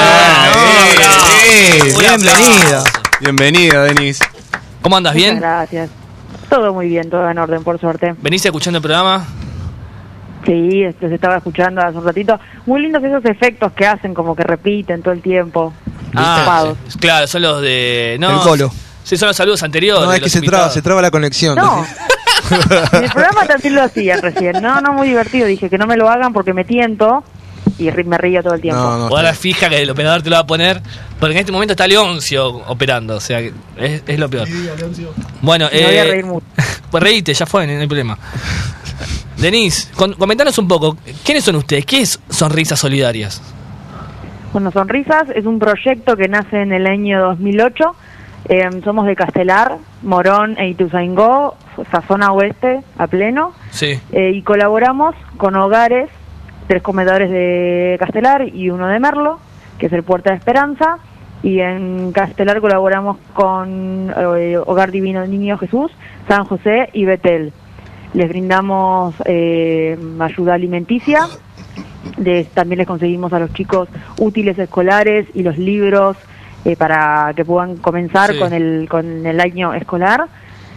Eh, Un bienvenida. aplauso. Bienvenida, Denise. ¿Cómo andas? Muchas ¿Bien? gracias. Todo muy bien, todo en orden, por suerte. ¿Venís escuchando el programa? Sí, este, se estaba escuchando hace un ratito. Muy lindos esos efectos que hacen, como que repiten todo el tiempo. Ah, Ocupados. sí, claro, son los de... No, El colo. Sí, son los saludos anteriores. No, es que los se traba, invitados. se traba la conexión. No, en el programa también lo hacían recién. No, no, muy divertido. Dije que no me lo hagan porque me tiento y ri- me río todo el tiempo. No, no, O ahora fija que el operador te lo va a poner, porque en este momento está Leoncio operando, o sea, que es, es lo peor. Bueno, Me voy a eh, reír mucho. pues reíte, ya fue, no hay problema. Denise, con- comentanos un poco, ¿quiénes son ustedes? ¿Qué es Sonrisas Solidarias? Bueno, Sonrisas es un proyecto que nace en el año dos mil ocho. Eh, somos de Castelar, Morón e Ituzaingó, esa zona oeste a pleno. Sí. Eh, y colaboramos con hogares, tres comedores de Castelar y uno de Merlo, que es el Puerta de Esperanza. Y en Castelar colaboramos con eh, Hogar Divino del Niño Jesús, San José y Betel. Les brindamos eh, ayuda alimenticia. De- también les conseguimos a los chicos útiles escolares y los libros eh, para que puedan comenzar Sí. con el con el año escolar.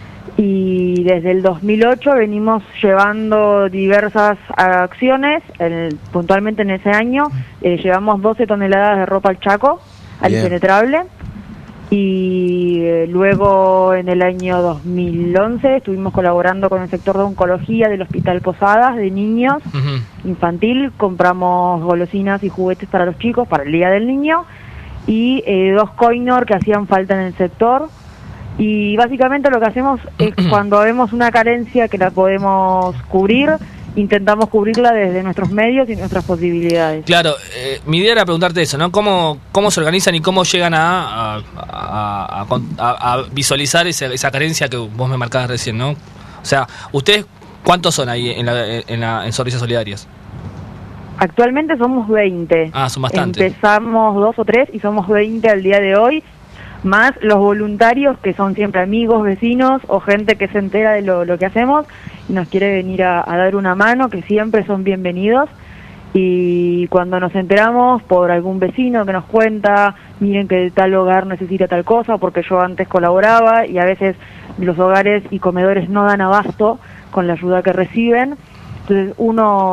Y desde el dos mil ocho venimos llevando diversas acciones. El- puntualmente en ese año eh, llevamos doce toneladas de ropa al Chaco, al Bien. impenetrable. Y eh, luego en el año dos mil once estuvimos colaborando con el sector de oncología del Hospital Posadas de niños Ujú. infantil. Compramos golosinas y juguetes para los chicos para el Día del Niño y eh, dos Coinor que hacían falta en el sector. Y básicamente lo que hacemos es cuando vemos una carencia que la podemos cubrir, intentamos cubrirla desde nuestros medios y nuestras posibilidades. Claro, eh, mi idea era preguntarte eso, ¿no? ¿Cómo, cómo se organizan y cómo llegan a, a, a, a, a visualizar esa, esa carencia que vos me marcabas recién, ¿no? O sea, ¿ustedes cuántos son ahí en, la, en, la, en Sonrisas Solidarias? Actualmente somos veinte. Ah, son bastantes. Empezamos dos o tres y somos veinte al día de hoy, más los voluntarios que son siempre amigos, vecinos o gente que se entera de lo, lo que hacemos y nos quiere venir a, a dar una mano, que siempre son bienvenidos. Y cuando nos enteramos por algún vecino que nos cuenta, miren que tal hogar necesita tal cosa, porque yo antes colaboraba y a veces los hogares y comedores no dan abasto con la ayuda que reciben. Entonces uno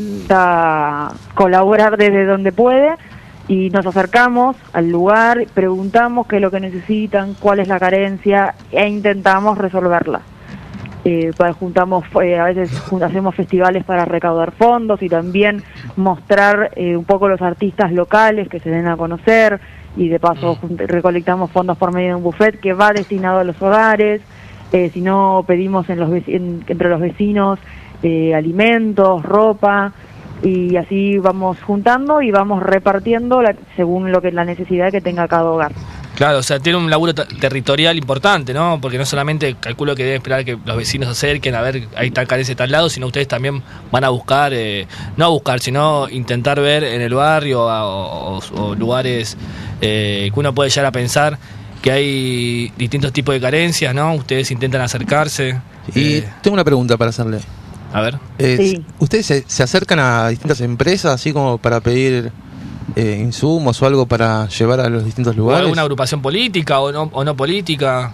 intenta colaborar desde donde puede y nos acercamos al lugar, preguntamos qué es lo que necesitan, cuál es la carencia e intentamos resolverla. Eh, pues juntamos, eh, a veces hacemos festivales para recaudar fondos y también mostrar eh, un poco los artistas locales que se den a conocer y de paso mm. recolectamos fondos por medio de un buffet que va destinado a los hogares. Eh, si no, pedimos en los en, entre los vecinos eh, alimentos, ropa, y así vamos juntando y vamos repartiendo la, según lo que la necesidad que tenga cada hogar. Claro, o sea, tiene un laburo t- territorial importante, ¿no? Porque no solamente calculo que debe esperar que los vecinos se acerquen a ver hay tal carencia de tal lado, sino ustedes también van a buscar, eh, no a buscar, sino intentar ver en el barrio o, o, o lugares eh, que uno puede llegar a pensar que hay distintos tipos de carencias, ¿no? Ustedes intentan acercarse. Y eh, tengo una pregunta para hacerle. A ver. Eh, sí. ¿Ustedes se, se acercan a distintas empresas así como para pedir eh, insumos o algo para llevar a los distintos ¿O lugares? alguna agrupación política o no, o no política?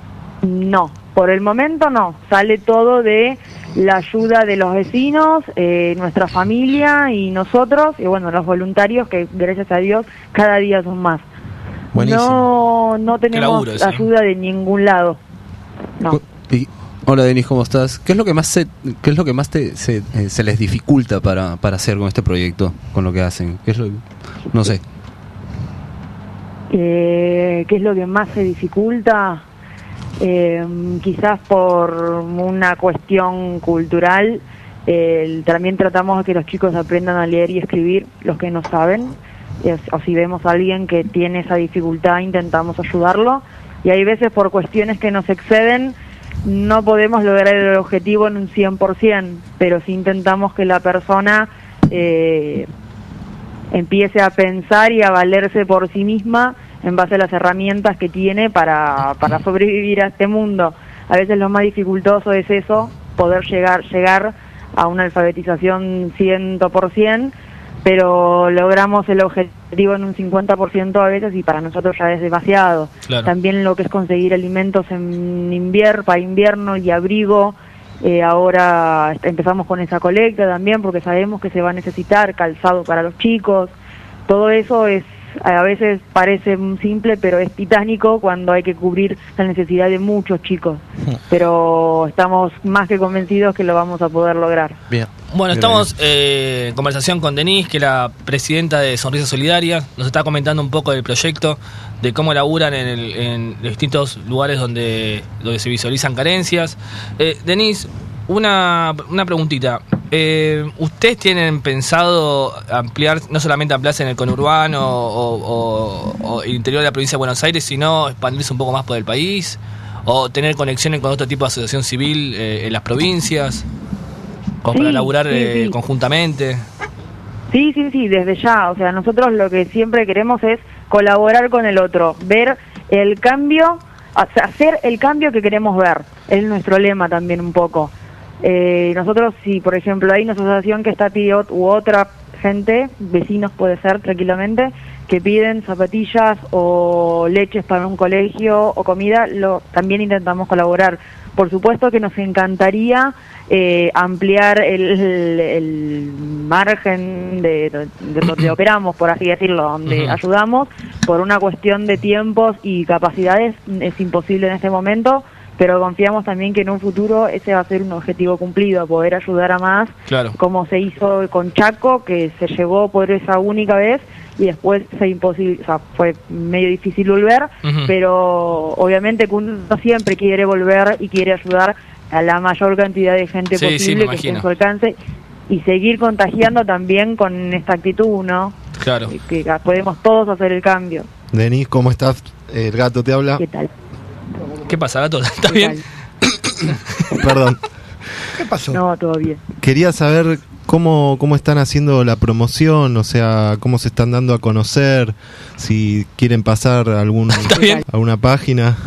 No, por el momento no. Sale todo de la ayuda de los vecinos, eh, nuestra familia y nosotros, y bueno, los voluntarios que gracias a Dios cada día son más. Buenísimo. No, no tenemos laburo ese, ¿no? ayuda de ningún lado. No. Y, hola Denis, ¿cómo estás? ¿Qué es lo que más se, qué es lo que más te, se, eh, se les dificulta para, para hacer con este proyecto, con lo que hacen? ¿Qué es lo, no sé. Eh, ¿Qué es lo que más se dificulta? Eh, quizás por una cuestión cultural. Eh, también tratamos de que los chicos aprendan a leer y escribir, los que no saben. Eh, o si vemos a alguien que tiene esa dificultad, intentamos ayudarlo. Y hay veces por cuestiones que nos exceden, no podemos lograr el objetivo en un cien por ciento, pero sí intentamos que la persona eh, empiece a pensar y a valerse por sí misma en base a las herramientas que tiene para, para sobrevivir a este mundo. A veces lo más dificultoso es eso, poder llegar, llegar a una alfabetización cien por ciento, pero logramos el objetivo en un cincuenta por ciento a veces y para nosotros ya es demasiado. Claro. También lo que es conseguir alimentos en invierno, para invierno y abrigo, eh, ahora empezamos con esa colecta también porque sabemos que se va a necesitar calzado para los chicos. Todo eso es, a veces parece simple, pero es titánico cuando hay que cubrir la necesidad de muchos chicos. Pero estamos más que convencidos que lo vamos a poder lograr. Bien. Bueno, estamos eh, en conversación con Denise, que es la presidenta de Sonrisas Solidarias. Nos está comentando un poco del proyecto, de cómo laburan en, el, en los distintos lugares donde, donde se visualizan carencias. Eh, Denise, una, una preguntita. Eh, ¿Ustedes tienen pensado ampliar, no solamente ampliarse en el conurbano o, o, o el interior de la provincia de Buenos Aires, sino expandirse un poco más por el país? ¿O tener conexiones con otro tipo de asociación civil eh, en las provincias? ¿O Sí, para laburar sí, eh, sí. conjuntamente? Sí, sí, sí, desde ya. O sea, nosotros lo que siempre queremos es colaborar con el otro, ver el cambio, hacer el cambio que queremos ver. Es nuestro lema también un poco. Eh, nosotros, si por ejemplo hay una asociación que está pidiendo, u otra gente, vecinos puede ser tranquilamente, que piden zapatillas o leches para un colegio o comida, lo también intentamos colaborar. Por supuesto que nos encantaría eh, ampliar el, el, el margen de, de, de donde operamos, por así decirlo, donde Ujú. ayudamos. Por una cuestión de tiempos y capacidades es imposible en este momento, pero confiamos también que en un futuro ese va a ser un objetivo cumplido, poder ayudar a más, Claro. como se hizo con Chaco, que se llegó por esa única vez y después se imposible, o sea, fue medio difícil volver, Ujú. pero obviamente que uno siempre quiere volver y quiere ayudar, a la mayor cantidad de gente Sí, sí, posible me que esté en imagino. su alcance y seguir contagiando también con esta actitud, ¿no? Claro. Que podemos todos hacer el cambio. Denis, ¿cómo estás? El gato te habla. ¿Qué tal? ¿Qué pasa, gato? ¿Estás bien? Perdón. ¿Qué pasó? No, todo bien. Quería saber cómo, cómo están haciendo la promoción, o sea, cómo se están dando a conocer, si quieren pasar algún, alguna página.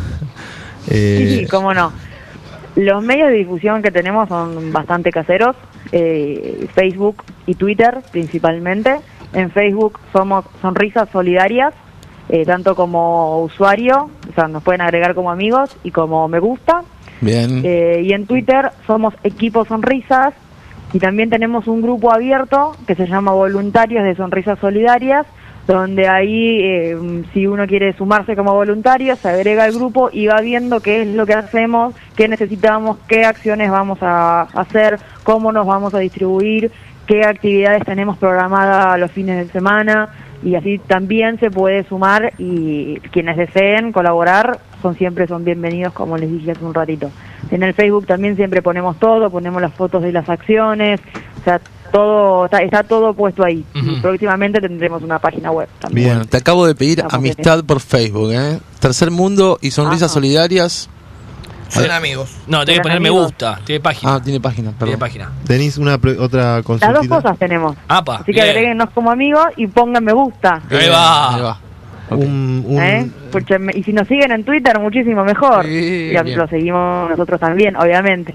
Eh, Sí, sí, cómo no. Los medios de difusión que tenemos son bastante caseros, eh, Facebook y Twitter principalmente. En Facebook somos Sonrisas Solidarias, eh, tanto como usuario, o sea, nos pueden agregar como amigos y como me gusta. Bien. Eh, y en Twitter somos Equipo Sonrisas y también tenemos un grupo abierto que se llama Voluntarios de Sonrisas Solidarias, donde ahí eh, si uno quiere sumarse como voluntario se agrega al grupo y va viendo qué es lo que hacemos, qué necesitamos, qué acciones vamos a hacer, cómo nos vamos a distribuir, qué actividades tenemos programadas los fines de semana, y así también se puede sumar, y quienes deseen colaborar son siempre son bienvenidos, como les dije hace un ratito. En el Facebook también siempre ponemos todo, ponemos las fotos de las acciones, o sea, todo está, está todo puesto ahí. Ujú. Y próximamente tendremos una página web también. Bueno, te acabo de pedir Estamos amistad por Facebook, ¿eh? Tercer Mundo y Sonrisas Ajá. Solidarias. Son amigos. No, tenés que poner me gusta. Tiene página. Ah, tiene página, perdón. Tiene página. Denis, una pre- otra Las consultita. dos cosas tenemos. Apa, Así que bien. agréguenos como amigos y pongan me gusta. Ahí va. Ahí va. Un, un- ¿Eh? Escúchenme, y si nos siguen en Twitter, muchísimo mejor. Sí, y lo, bien. lo seguimos nosotros también, obviamente.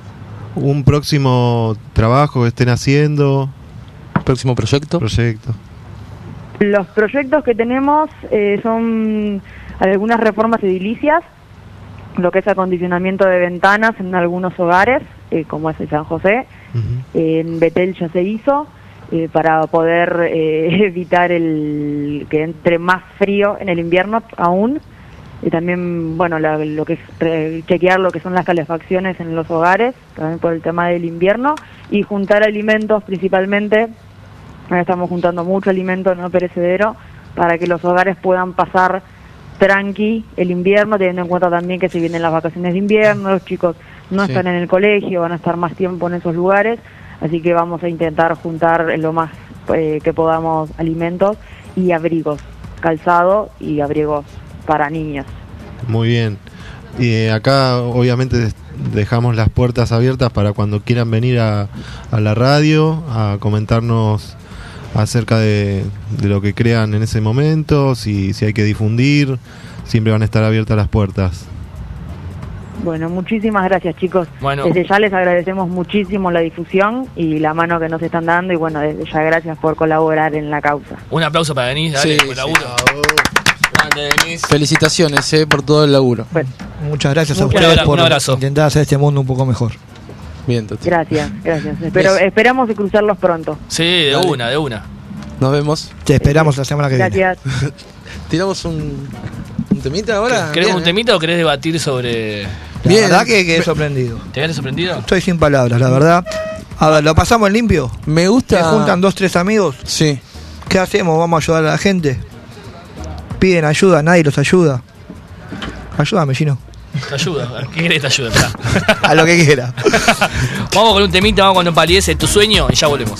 un próximo trabajo que estén haciendo. ¿Próximo proyecto? Proyecto. Los proyectos que tenemos eh, son algunas reformas edilicias, lo que es acondicionamiento de ventanas en algunos hogares, eh, como es en San José. Eh, en Betel ya se hizo, eh, para poder eh, evitar el que entre más frío en el invierno aún. Y también, bueno, la- lo que es re- chequear lo que son las calefacciones en los hogares, también por el tema del invierno, y juntar alimentos principalmente. Ahora estamos juntando mucho alimento no perecedero para que los hogares puedan pasar tranqui el invierno, teniendo en cuenta también que se vienen las vacaciones de invierno, los chicos no Sí. están en el colegio, van a estar más tiempo en esos lugares, así que vamos a intentar juntar lo más eh, que podamos alimentos y abrigos, calzado y abrigos para niños. Muy bien. Y eh, acá obviamente des- dejamos las puertas abiertas para cuando quieran venir a, a la radio a comentarnos acerca de, de lo que crean en ese momento, si, si hay que difundir, siempre van a estar abiertas las puertas. Bueno, muchísimas gracias, chicos. Bueno. Desde ya les agradecemos muchísimo la difusión y la mano que nos están dando, y bueno, desde ya gracias por colaborar en la causa. Un aplauso para Denis, dale, Sí, por el laburo. Grande, Denis. Felicitaciones, eh, por todo el laburo. Muchas gracias a Un ustedes abra- por un abrazo. intentar hacer este mundo un poco mejor. Bien, Toti. Gracias, gracias. Espero, esperamos de cruzarlos pronto. Sí, de Dale. una, de una. Nos vemos. Te esperamos la semana que viene. Gracias. ¿Tiramos un, un temita ahora? ¿Querés Bien, un eh. temita o querés debatir sobre...? La Bien. verdad que quedé sorprendido. ¿Te quedaste sorprendido? Estoy sin palabras, la verdad. A ver, ¿lo pasamos en limpio? Me gusta. ¿Se juntan dos, tres amigos? Sí. ¿Qué hacemos? ¿Vamos a ayudar a la gente? Piden ayuda, nadie los ayuda. Ayúdame, Gino. Te ayuda. ¿Qué querés que te ayude? Esperá. A lo que quiera. Vamos con un temita, vamos cuando empaliece tu sueño y ya volvemos.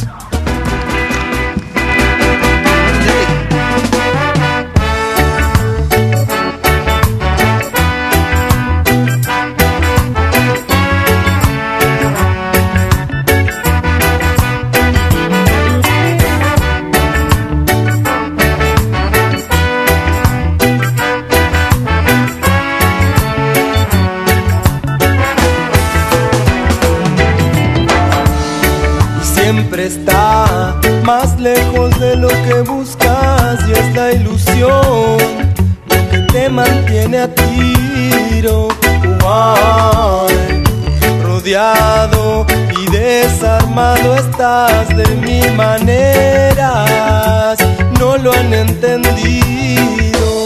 Siempre está más lejos de lo que buscas, y es la ilusión lo que te mantiene a tiro. Guay, rodeado y desarmado estás de mil maneras, no lo han entendido.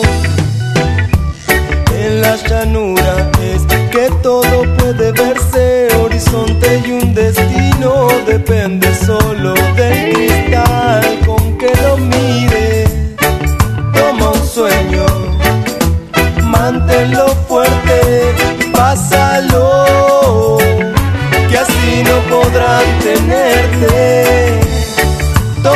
En la llanura es que todo puede verse horizonte, y un destino depende solo del cristal con que lo mires. Toma un sueño, manténlo fuerte, pásalo.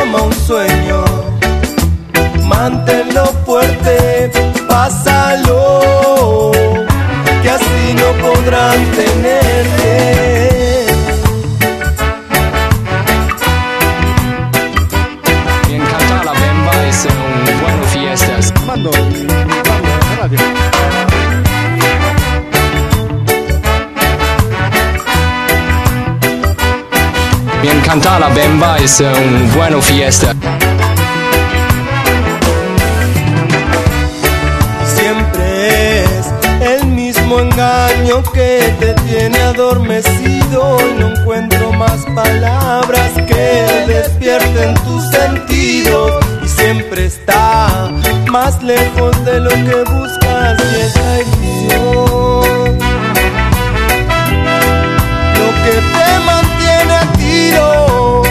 toma un sueño, manténlo fuerte, pásalo, que así no podrán tenerte. Me encanta la bemba y son buenas fiestas. Mando, mando de radio. Me encanta la bemba y son buenas fiestas. Siempre es el mismo engaño que te tiene adormecido. No encuentro más palabras que despierten tus sentidos. Y siempre está más lejos de lo que buscas y esa ilusión lo que te mantiene a tiro.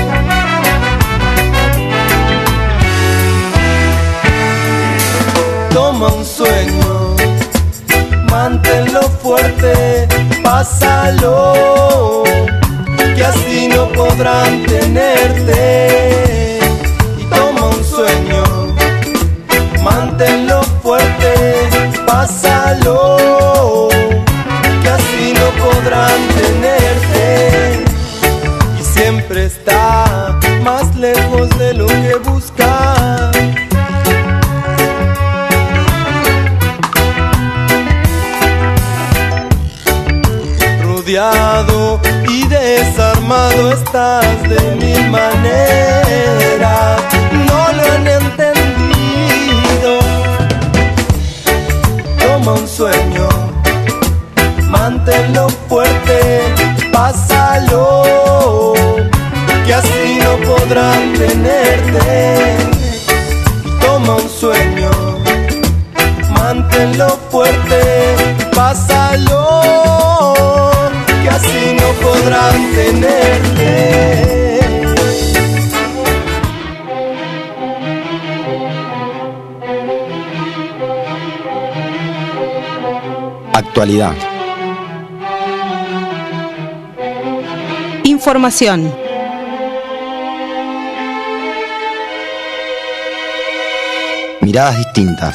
Toma un sueño, manténlo fuerte, pásalo, que así no podrán tenerte. Y toma un sueño, manténlo fuerte, pásalo, que así no podrán tenerte. Y siempre está más lejos de lo que buscas. Rodeado y desarmado estás de mil maneras, no lo han entendido. Toma un sueño, manténlo fuerte, pásalo, que así no podrán tenerte. Toma un sueño, manténlo fuerte, pásalo, que así no podrán tenerte. Actualidad. Información. Miradas distintas.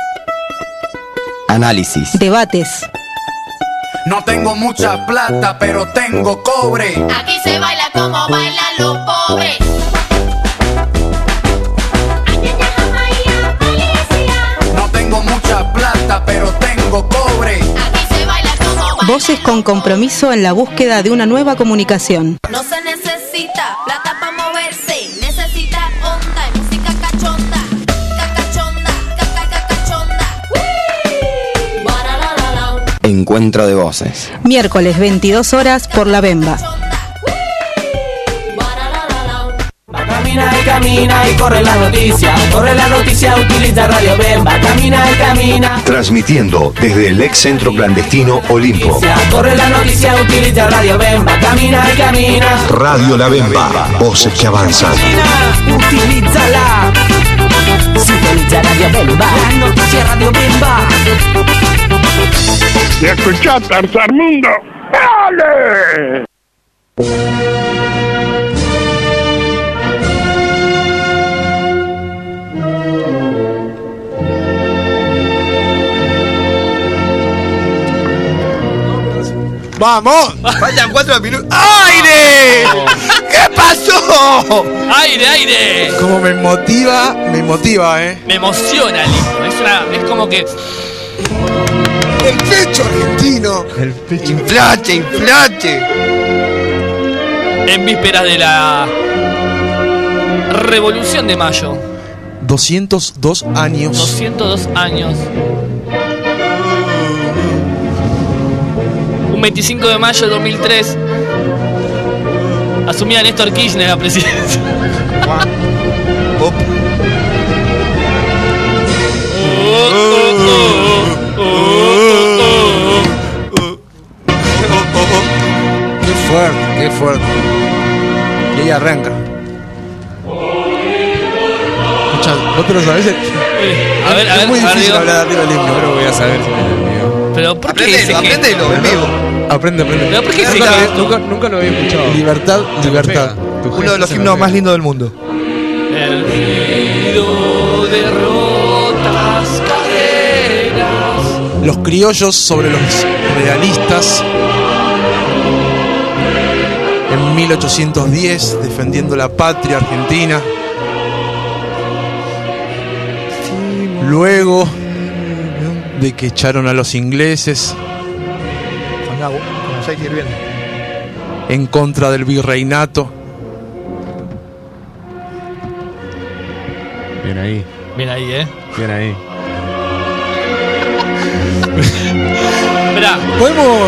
Análisis. Debates. No tengo mucha plata, pero tengo cobre. Aquí se baila como bailan los pobres. No tengo mucha plata, pero tengo cobre. Aquí se baila como bailan. Voces con compromiso en la búsqueda de una nueva comunicación. No se necesita plata para moverse, necesita onda y música cachonda. Cacachonda, cacacachonda. Encuentro de voces. Miércoles veintidós horas por La Bemba. Camina y camina y corre la noticia, corre la noticia, utiliza Radio Bemba. Camina y camina. Transmitiendo desde el ex centro clandestino Olimpo. Corre la noticia, utiliza Radio Bemba. Camina y camina. Radio La Bemba, voces que avanzan. Utilízala. Sintoniza Radio Bemba. La noticia Radio Bemba. ¿Y escuchás Tercer Mundo? ¡Dale! ¡Vamos! Faltan cuatro minutos. ¡Aire! ¿Qué pasó? ¡Aire, aire! Como me motiva, me motiva, ¿eh? Me emociona el himno. Es, una, es como que... El pecho argentino. El pecho. Inflate, inflate. En vísperas de la Revolución de Mayo. doscientos dos años. doscientos dos años. Un veinticinco de mayo de dos mil tres asumía Néstor Kirchner la presidencia. Oh. Qué fuerte, qué fuerte. Y ahí arranca. Escucha, ¿vos te lo sabés? A ver, a ver, es muy a ver, difícil digo. hablar arriba del himno, pero voy a saber si me lo mío. Pero ¿por qué Aprendelo, ese que- aprendelo, en vivo. Aprende, aprende. Pero ¿por qué ese nunca, que- lo- nunca, nunca lo había escuchado. Libertad, libertad. Uno de los himnos más lindos del mundo. El ruido de rotas cadenas. Los criollos sobre los realistas en mil ochocientos diez, defendiendo la patria argentina. Luego de que echaron a los ingleses Con agua, con aceite hirviendo. en contra del virreinato. Bien ahí. Bien ahí, ¿eh? Bien ahí. Mirá, podemos.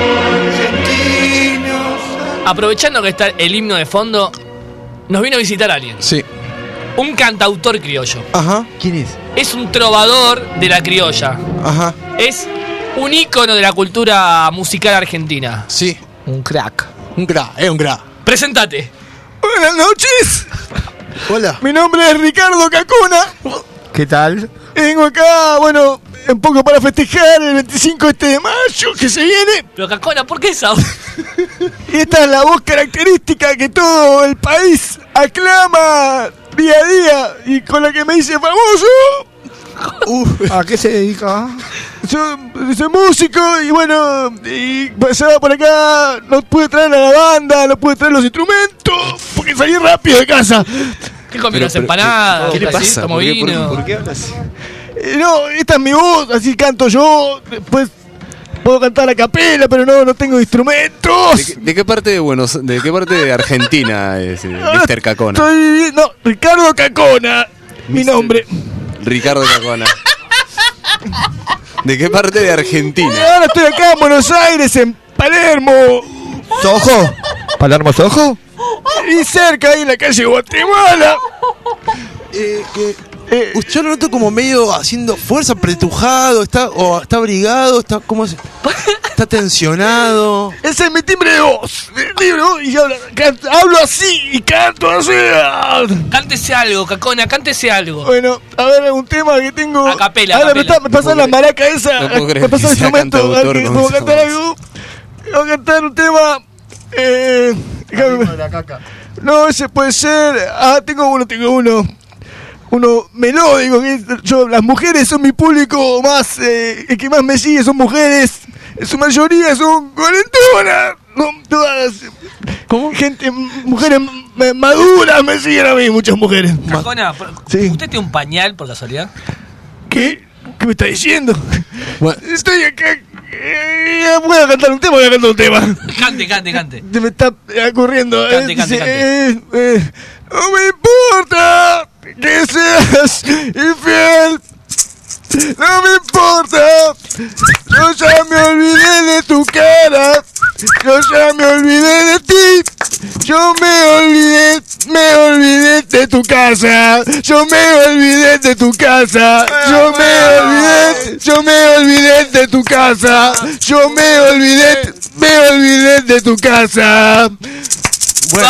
Aprovechando que está el himno de fondo, nos vino a visitar alguien. Sí. Un cantautor criollo. Ajá. ¿Quién es? Es un trovador de la criolla. Ajá. Es un ícono de la cultura musical argentina. Sí. Un crack. Un crack, es un crack. Presentate. Buenas noches. Hola. Mi nombre es Ricardo Cacona. ¿Qué tal? Vengo acá, bueno, un poco para festejar el veinticinco este de mayo que se viene. Pero Cacona, ¿por qué esa? Y esta es la voz característica que todo el país aclama día a día y con la que me hice famoso. Uf, ¿a qué se dedica? Yo soy músico y bueno, y pasaba por acá, no pude traer a la banda, no pude traer los instrumentos porque salí rápido de casa. ¿Qué comió? Las empanadas. ¿Qué le así, pasa? tomó ¿Por qué, vino. por- por qué hablas así? Eh, No, esta es mi voz, así canto yo, después puedo cantar a capela, pero no, no tengo instrumentos. ¿De qué, de qué parte de Buenos, de qué parte de Argentina es eh, Ahora mister Cacona? Estoy viviendo, no, Ricardo Cacona, mi nombre. Ricardo Cacona. ¿De qué parte de Y Argentina? ahora estoy acá en Buenos Aires, en Palermo, ¿Sojo? ¿Palermo Sojo? y cerca ahí en la calle Guatemala. Eh, que, eh, yo lo noto como medio haciendo fuerza, apretujado, está, o está abrigado, está como está tensionado. Ese es mi timbre de voz, mi timbre de voz, y yo hablo, canto- hablo así y canto así. Cántese algo, Cacona, cántese algo. Bueno, a ver, un tema que tengo. A capela, Ahora a me, capela. está- me pasan la maraca esa. No puedo creer me pasa que el sea instrumento. a ver, cantautor que con ¿puedo esa cantar voz? algo? Voy a cantar un tema. Eh, déjame- no, ese puede ser. Ah, tengo uno, tengo uno. Uno melódico. Que es- yo, las mujeres son mi público más. Eh, el que más me sigue son mujeres. En su mayoría son cuarentonas. Son todas. ¿Cómo? Gente, mujeres ma- maduras me siguen a mí, muchas mujeres. Cacona, Sí. ¿usted tiene un pañal por casualidad? ¿Qué? ¿Qué me está diciendo? Bueno. Estoy acá. Eh, voy a cantar un tema, voy a cantar un tema. Cante, cante, cante. Se me está ocurriendo. Cante, eh, cante, dice, cante. eh, eh, no me importa que seas infiel. No me importa. Yo ya me olvidé de tu cara. Yo ya me olvidé de ti. Yo me olvidé, me olvidé de tu casa. Yo me olvidé de tu casa. Yo me olvidé, yo me olvidé de tu casa. Yo me olvidé, me olvidé de tu casa. Bueno,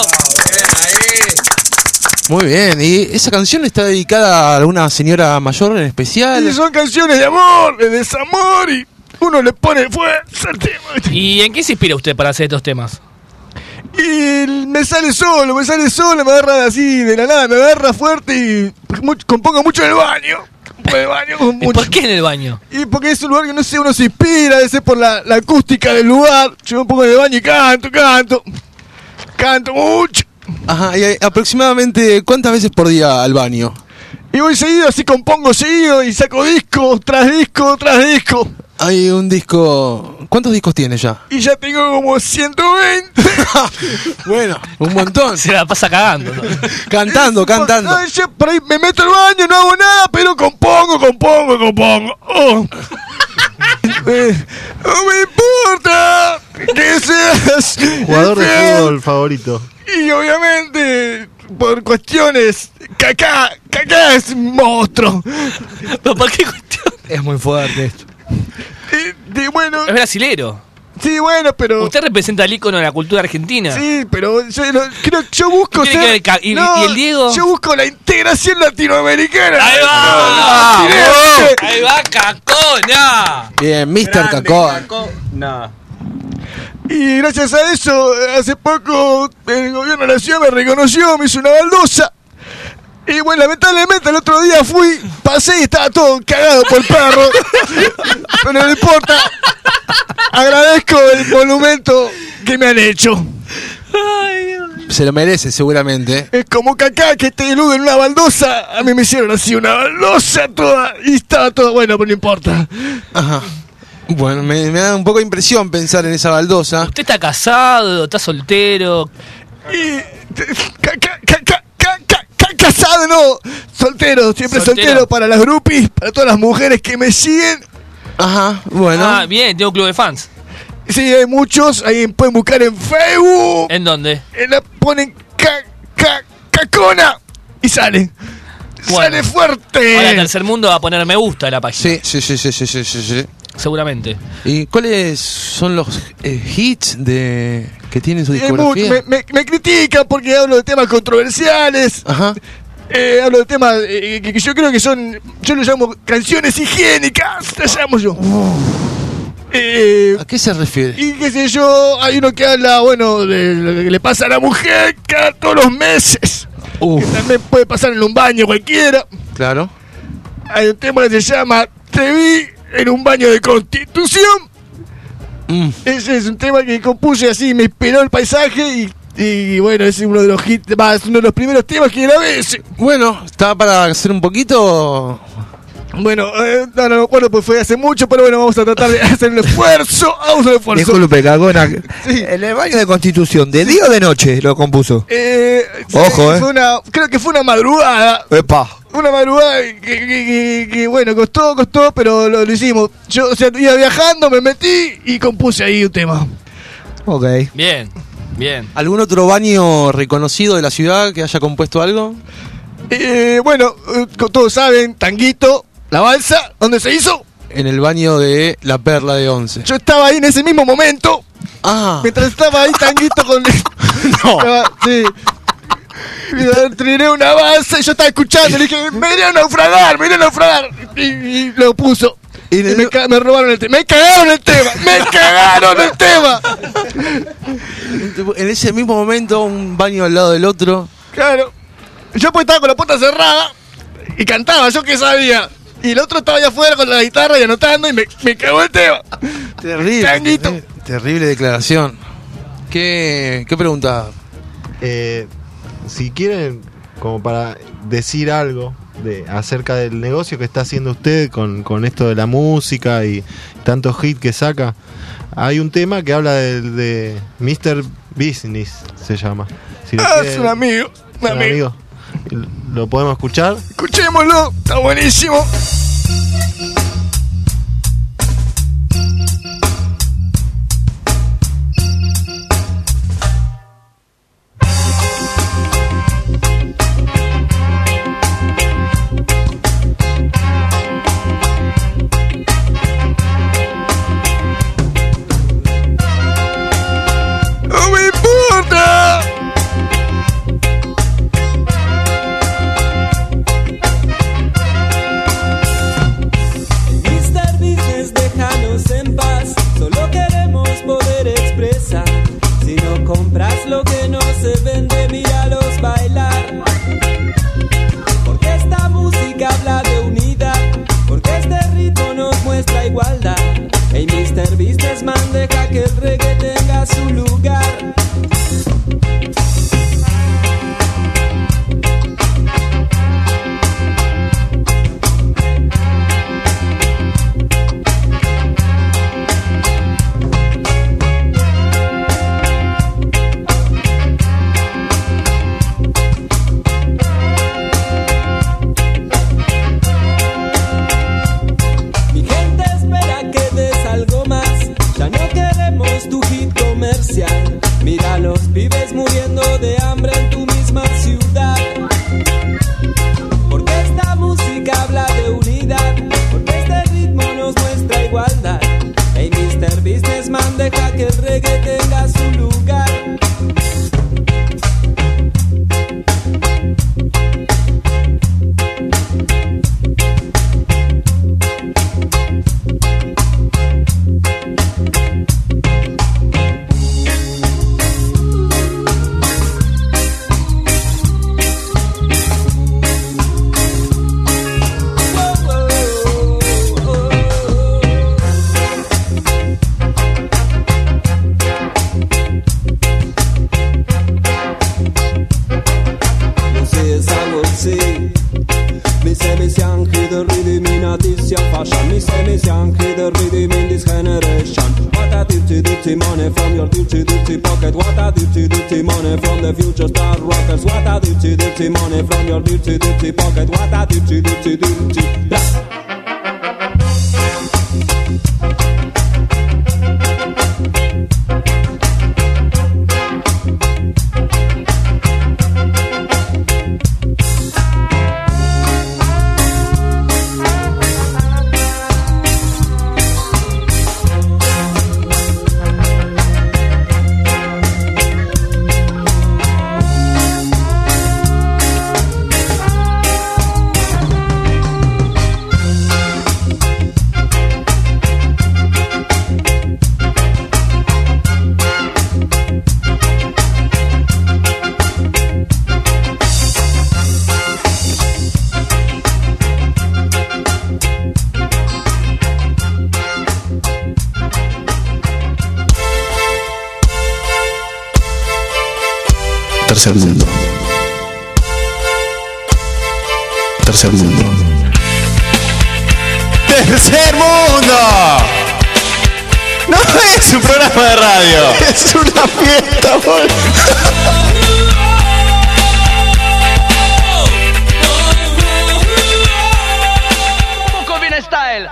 muy bien. ¿Y esa canción está dedicada a alguna señora mayor en especial? Y son canciones de amor, de desamor y uno le pone fuerza al tema. ¿Y en qué se inspira usted para hacer estos temas? Y me sale solo, me sale solo, me agarra así de la nada, me agarra fuerte y mucho- compongo mucho en el baño. En el baño, ¿Y mucho. por qué en el baño? Y porque es un lugar que no sé, uno se inspira, debe ser por la, la acústica del lugar. Yo me pongo en el baño y canto, canto. Canto mucho. Ajá, y eh, aproximadamente ¿cuántas veces por día al baño? Y voy seguido, así compongo seguido y saco disco tras disco tras disco. Hay un disco. ¿Cuántos discos tiene ya? Y ya tengo como ciento veinte. Bueno, un montón. Se la pasa cagando, ¿no? Cantando, cantando. Ay, yo por ahí me meto al baño, no hago nada, pero compongo, compongo, compongo. Oh. Eh, no me importa que seas Jugador de infiel. fútbol favorito. Y obviamente, por cuestiones, Kaká, Kaká es un monstruo. ¿Pero por qué cuestión? Es muy fuerte esto. Y, y bueno, Es brasilero. sí, bueno, pero... Usted representa el ícono de la cultura argentina. Sí, pero yo, lo- creo, yo busco ¿Qué tiene ser- que ver ca- y- no, y el Diego? Yo busco la integración latinoamericana. ¡Ahí va! Ah, ¡Ahí va, Cacona! Bien, mister Cacón. No. Y gracias a eso, hace poco el gobierno de la ciudad me reconoció, me hizo una baldosa. bueno, lamentablemente el otro día fui, pasé y estaba todo cagado por perro. Pero no importa. Agradezco el monumento que me han hecho. Se lo merece, seguramente. Es como Kaká que te diluye en una baldosa. A mí me hicieron así una baldosa toda. Y estaba todo bueno, pero no importa. Ajá. Bueno, me, me da un poco de impresión pensar en esa baldosa. ¿Usted está casado? ¿Está soltero? Y... Kaká, Kaká, Kaká, casado, no. Soltero, siempre soltero. soltero para las groupies, para todas las mujeres que me siguen. Ajá, bueno. Ah, bien, tengo un club de fans. Sí, hay muchos, ahí pueden buscar en Facebook. ¿En dónde? En la ponen ca, ca, Cacona y salen. Bueno. Sale fuerte. Ahora Tercer Mundo va a poner me gusta a la página. Sí, sí, sí, sí, sí, sí, sí, sí. Seguramente. ¿Y cuáles son los eh, hits de que tienen su Sí, discografía? me, me, me critican porque hablo de temas controversiales. Ajá. Eh, hablo de temas eh, que, que yo creo que son, yo lo llamo canciones higiénicas, las llamo yo. Eh, ¿A qué se refiere? Y qué sé yo, hay uno que habla, bueno, de lo que le pasa a la mujer cada todos los meses. Uf. Que también puede pasar en un baño cualquiera. Claro. Hay un tema que se llama Te vi en un baño de Constitución. Mm. Ese es un tema que compuse así, me inspiró el paisaje y, y bueno, es uno de los hits, va, es uno de los primeros temas que grabé ese. Bueno, ¿está para hacer un poquito? Bueno, eh, no, no me acuerdo, pues fue hace mucho, pero bueno, vamos a tratar de hacer un esfuerzo. Vamos a hacer un esfuerzo. Disculpe, cagona. Sí. En el baño de Constitución, ¿de día o de noche lo compuso? Eh, Ojo, sí, eh. Fue una, creo que fue una madrugada. Epa. Una madrugada que, que, que, que, bueno, costó, costó, pero lo, lo hicimos. Yo, o sea, iba viajando, me metí y compuse ahí un tema. Ok. Bien, bien. ¿Algún otro baño reconocido de la ciudad que haya compuesto algo? Eh, bueno, eh, todos saben, Tanguito, la balsa, ¿dónde se hizo? En el baño de La Perla de Once. Yo estaba ahí en ese mismo momento. Ah. Mientras estaba ahí Tanguito con... No. Estaba, sí. Tiré una balsa y yo estaba escuchando. Le dije, me iré a naufragar, me iré a naufragar. Y, y lo puso. Y, y me, ca- me robaron el tema. Me cagaron el tema. Me cagaron el tema. En ese mismo momento, un baño al lado del otro. Claro. Yo pues estaba con la puerta cerrada y cantaba, yo qué sabía. Y el otro estaba allá afuera con la guitarra y anotando y me, me cagó el tema. Terrible. Tanguito. Terrible, terrible declaración. ¿Qué, qué pregunta? Eh, si quieren, como para decir algo de acerca del negocio que está haciendo usted con, con esto de la música y tantos hits que saca, hay un tema que habla de, de mister Business, se llama. Si lo Ah, quieren- es un amigo. Un ¿Es un amigo. amigo? ¿Lo podemos escuchar? Escuchémoslo, está buenísimo. ¡No me importa! passion. Me say Miss Yankee, the rhythm in this generation. What a dirty, dirty money from your dirty, dirty pocket. What a dirty, dirty money from the future star rockers. What a dirty, dirty money from your dirty, dirty pocket. What a dirty, dirty, dirty. Blah. Tercer mundo. Tercer mundo. ¡Tercer mundo! No es un programa de radio. Es una fiesta, boludo. Combina style.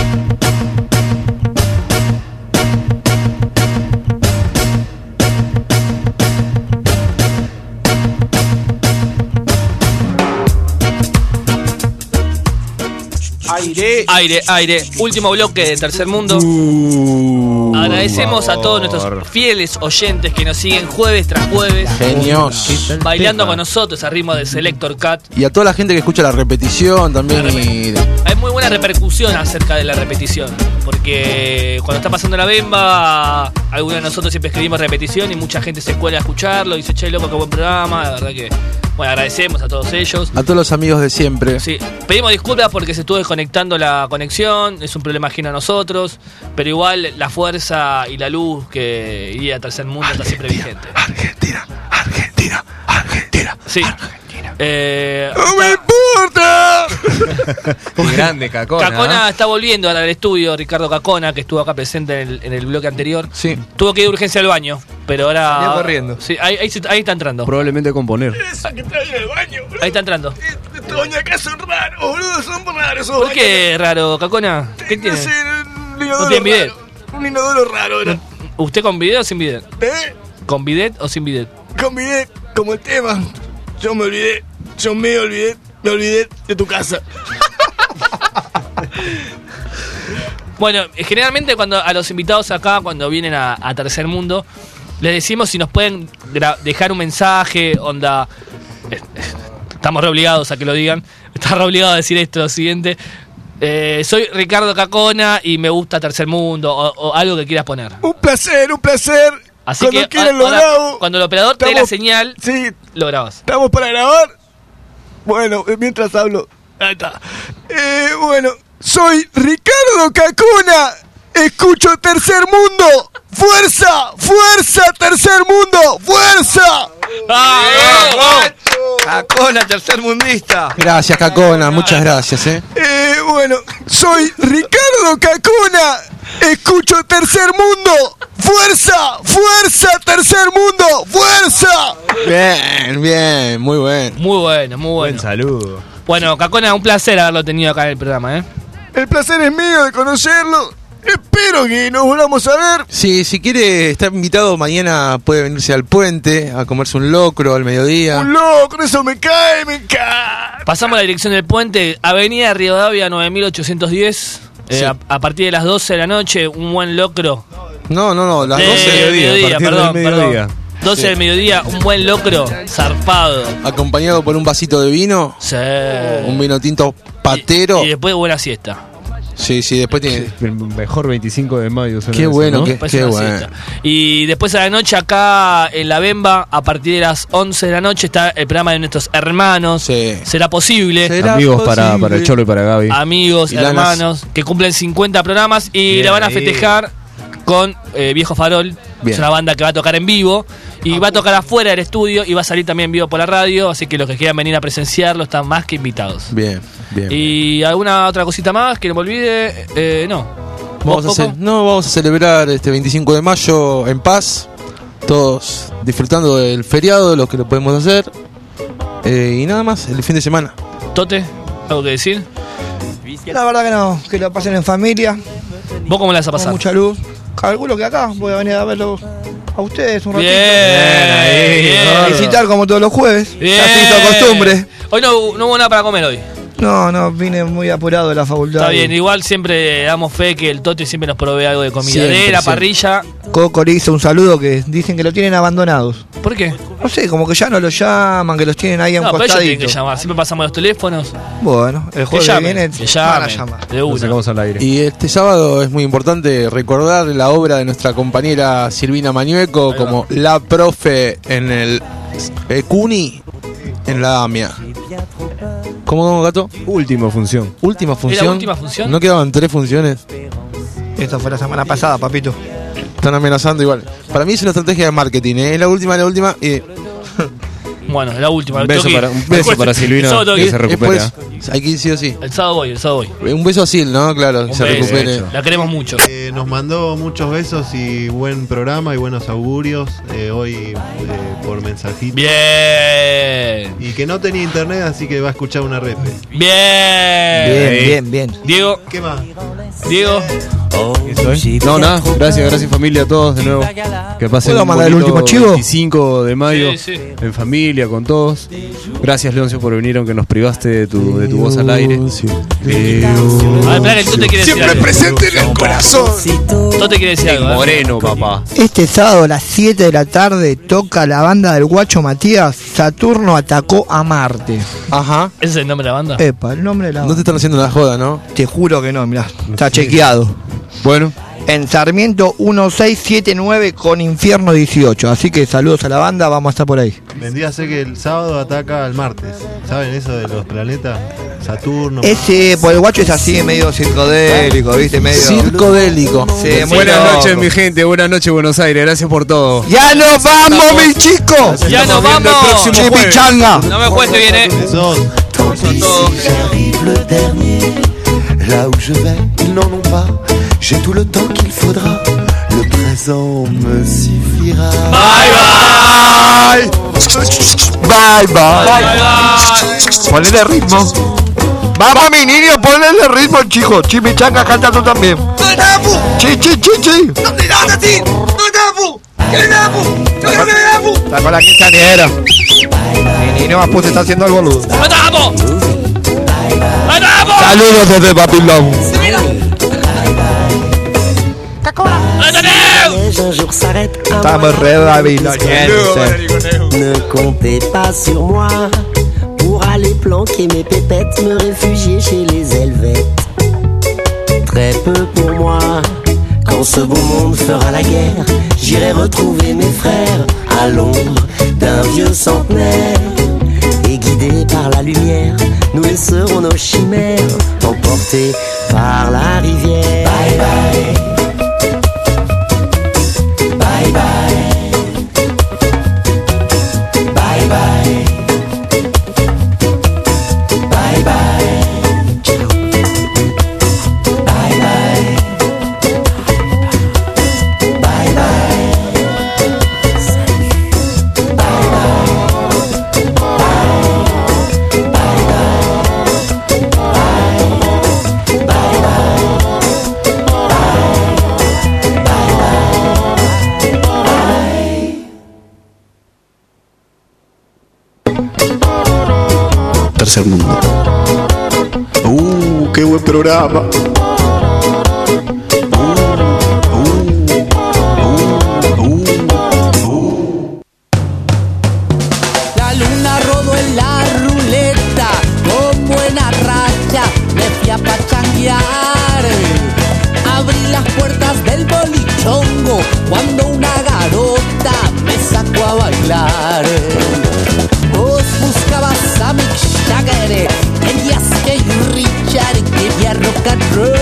Aire. Aire, aire. Último bloque de Tercer Mundo. Uh, Agradecemos a todos nuestros fieles oyentes que nos siguen jueves tras jueves. Genios. Bailando con nosotros a ritmo de Selector Cat. Y a toda la gente que escucha la repetición también. Y... Hay muy buena repercusión acerca de la repetición. Porque cuando está pasando la bemba, algunos de nosotros siempre escribimos repetición y mucha gente se cuela a escucharlo y dice, che, loco, qué buen programa. La verdad que, bueno, agradecemos a todos ellos. A todos los amigos de siempre. Sí, pedimos disculpas porque se estuvo desconectando la conexión, es un problema ajeno a nosotros, pero igual la fuerza y la luz que iría a Tercer Mundo está siempre vigente. Argentina, Argentina, Argentina. Sí. Eh, ¡No me importa! Qué grande, Cacona. Cacona está volviendo al estudio, Ricardo Cacona, que estuvo acá presente en el, en el bloque anterior. Sí. Tuvo que ir de urgencia al baño, pero ahora... Venía corriendo. Sí, ahí, ahí, ahí está entrando. Probablemente componer. Eso que está ahí en el baño, boludo. Ahí está entrando. Estos baños acá son raros, boludo, son raros. ¿Por qué raro, Cacona? ¿Qué tiene? No sé, un ¿No inodoro tiene bidet? raro. Un inodoro raro era. ¿Usted con bidet o sin bidet? ¿Eh? ¿Con bidet o sin bidet? Con bidet, como el tema. Yo me olvidé, yo me olvidé, me olvidé de tu casa. Bueno, generalmente cuando a los invitados acá, cuando vienen a, a Tercer Mundo, les decimos si nos pueden gra- dejar un mensaje, onda... eh, Estamos re obligados a que lo digan. Está re obligado a decir esto, lo siguiente. Eh, soy Ricardo Cacona y me gusta Tercer Mundo, o, o algo que quieras poner. Un placer, un placer. Así Cuando que quieran lo ahora, grabo. cuando el operador te dé la Estamos- señal, Sí, lo grabas. ¿estamos para grabar? Bueno, eh, mientras hablo. Ahí está. Eh, bueno, soy Ricardo Cacona. Escucho Tercer Mundo. ¡Fuerza! ¡Fuerza! ¡Tercer Mundo! ¡Fuerza! Cacona, tercer mundista. Gracias, Cacona, muchas gracias, eh. Eh, bueno, soy Ricardo Cacona. Escucho Tercer Mundo. ¡Fuerza! ¡Fuerza! ¡Tercer Mundo! ¡Fuerza! Bien, bien, muy bueno. Muy bueno, muy bueno. Buen saludo. Bueno, Cacona, un placer haberlo tenido acá en el programa, ¿eh? El placer es mío de conocerlo. Espero que nos volvamos a ver. Sí, si quiere estar invitado mañana puede venirse al puente a comerse un locro al mediodía. Un loco, eso me cae, me cae. Pasamos a la dirección del puente, Avenida Rivadavia nueve mil ochocientos diez. Eh, Sí. a, a partir de las doce de la noche, un buen locro. No, no, no, las Eh, doce del mediodía. mediodía, a partir perdón, del mediodía. perdón. doce Sí. del mediodía, un buen locro zarpado. Acompañado por un vasito de vino, Sí. un vino tinto patero. Y después buena siesta. Sí, sí, después tiene... El mejor veinticinco de mayo. suena Qué eso, bueno, ¿no? qué, Después qué una bueno. siesta. Y después a la noche acá en La Bemba, a partir de las once de la noche, está el programa de nuestros hermanos. Sí. Será posible. Será Amigos para, posible. para el Cholo y para Gaby. Amigos, Y lanas. hermanos, que cumplen cincuenta programas y Bien la van a ahí. festejar con eh, Viejo Farol. Bien. Es una banda que va a tocar en vivo y va a tocar afuera del estudio y va a salir también en vivo por la radio, así que los que quieran venir a presenciarlo están más que invitados. Bien, bien. ¿Y alguna otra cosita más que no me olvide? Eh, no. Vamos a, ¿Vos, hacer- Coco? no, vamos a celebrar este veinticinco de mayo en paz, todos disfrutando del feriado, lo que lo podemos hacer. Eh, y nada más, el fin de semana. ¿Tote? ¿Algo que decir? La verdad que no, que lo pasen en familia. ¿Vos cómo la vas a Con pasar? mucha luz. Calculo que acá voy a venir a verlo a ustedes un ratito. Bien, ahí, bien. Visitar como todos los jueves. Bien. Ya se hizo costumbre. Hoy no, no hubo nada para comer hoy. No, no, vine muy apurado de la facultad. Está bien, igual siempre damos fe que el Tote siempre nos provee algo de comida. Siempre, de la siempre. parrilla. Coco le hizo un saludo que dicen que lo tienen abandonados. ¿Por qué? No sé, como que ya no lo llaman, que los tienen ahí a un No, pero ellos tienen costadito. que llamar. Siempre pasamos los teléfonos. Bueno, el Que jueves llamen, viene que van a llamen. llamar. De una. sacamos al aire. Y este sábado es muy importante recordar la obra de nuestra compañera Silvina Mañueco Ahí como la profe en el eh, CUNY en la AMIA. ¿Cómo, gato? Última función. Última función. última función? ¿No quedaban tres funciones? Esto fue la semana pasada, papito. Están amenazando igual. Para mí es una estrategia de marketing, ¿eh? Es la última, la última y... Bueno, la última. Un beso Tengo que ir. para- un beso Después- para Silvina, el sábado tengo que ir. se recupera. Después, hay que ir sí o sí. El sábado voy, el sábado voy. Un beso a Sil, ¿no? Claro, Un se beso. recupere. La queremos mucho. Eh, nos mandó muchos besos y buen programa y buenos augurios eh, hoy eh, por mensajito. Bien. Y que no tenía internet, así que va a escuchar una repe. Bien. Bien, bien, bien. Diego. ¿Qué más? Diego. No, nada, gracias, gracias familia a todos de nuevo. Que pasen ¿Puedo un mandar el bonito último chivo? veinticinco de mayo Sí, sí. en familia, con todos. Gracias, Leoncio, por venir, aunque nos privaste de tu, de tu voz al aire. A ver, espera que el Tote quiere decir Siempre algo. presente en el corazón. Tote quiere decir algo. ¿eh? Moreno, papá. Este sábado a las siete de la tarde toca la banda del guacho Matías. Saturno atacó a Marte. Ajá. ¿Ese es el nombre de la banda? Epa, el nombre de la No banda. te están haciendo la joda, ¿no? Te juro que no, mirá. Está chequeado. Bueno, En Sarmiento dieciséis setenta y nueve con Infierno dieciocho. Así que saludos a la banda, vamos a estar por ahí. Vendría a ser que el sábado ataca al martes. ¿Saben eso de los planetas? Saturno. Ese, pues el guacho es así, medio circodélico, ¿viste? Medio. Circodélico. Sí, muy buenas loco. noches, mi gente. Buenas noches, Buenos Aires. Gracias por todo. ¡Ya nos vamos, mis chicos! Ya nos viendo el vamos. próximo jueves. ¡Chimichanga! No me cueste bien, eh. Besos. J'arrive le dernier, là où je vais, ils n'en ont pas. J'ai tout le temps qu'il faudra, le présent me suffira. Bye, Bye, bye. bye. Bye, Ponle ritmo. Vamos, mi niño, ponle ritmo, chico. Chimichanga, canta tú también. Chi, chi, chi, chi. Está con la quinceañera. Mi niño más se está haciendo el boludo. bye. ¡Vamos! ¡Vamos! Saludos desde Babilón. neige un jour s'arrête un Estamos mois re après babilonienses. Ne comptez pas sur moi pour aller planquer mes pépettes, me réfugier chez les Helvètes. Très peu pour moi. Quand ce beau monde fera la guerre, j'irai retrouver mes frères à l'ombre d'un vieux centenaire. Et guidés par la lumière, nous laisserons nos chimères emportés par la rivière. Bye bye. Bye bye. Bye bye. Bye bye. Ciao. Bye bye. Bye bye. Salut. Bye bye. Bye. Bye bye. Bye. Bye bye. Tercer mundo. Uh, qué buen programa. La luna rodó en la ruleta con buena racha, me fui a pachanguear. Abrí las puertas del bolichongo cuando una garota me sacó a bailar. Vos buscabas a Mick Jagger, querías que Richard, quería rock and roll.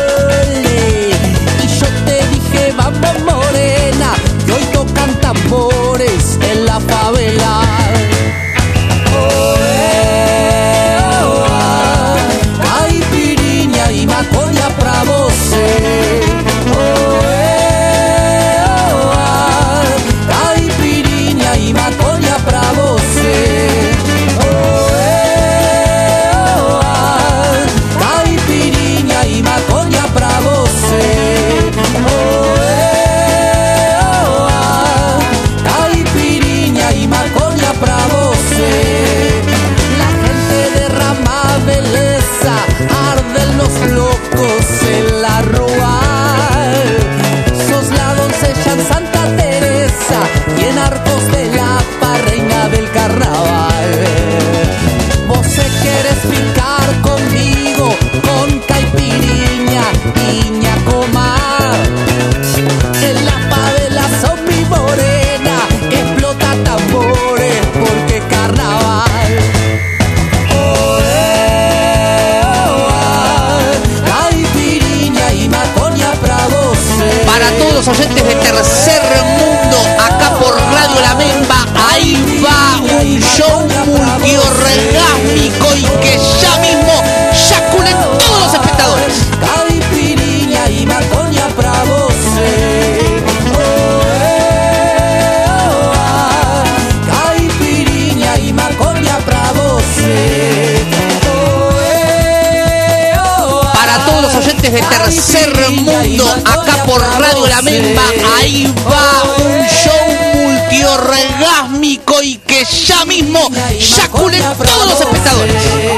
oyentes de Tercer Mundo, acá por Radio La Bemba, ahí va un show multiorgásmico y que ya mismo yaculen todos los espectadores.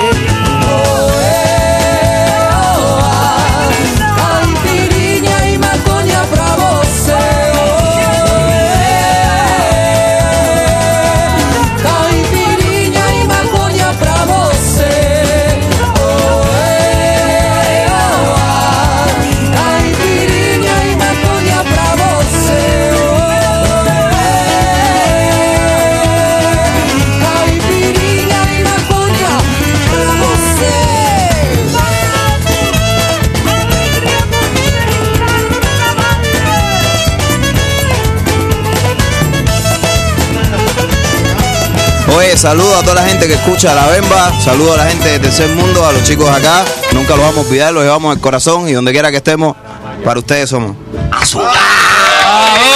Oye, saludo a toda la gente que escucha La Bemba, saludo a la gente de Tercer Mundo, a los chicos acá, nunca los vamos a olvidar, los llevamos en el corazón y donde quiera que estemos, para ustedes somos. ¡Azúcar!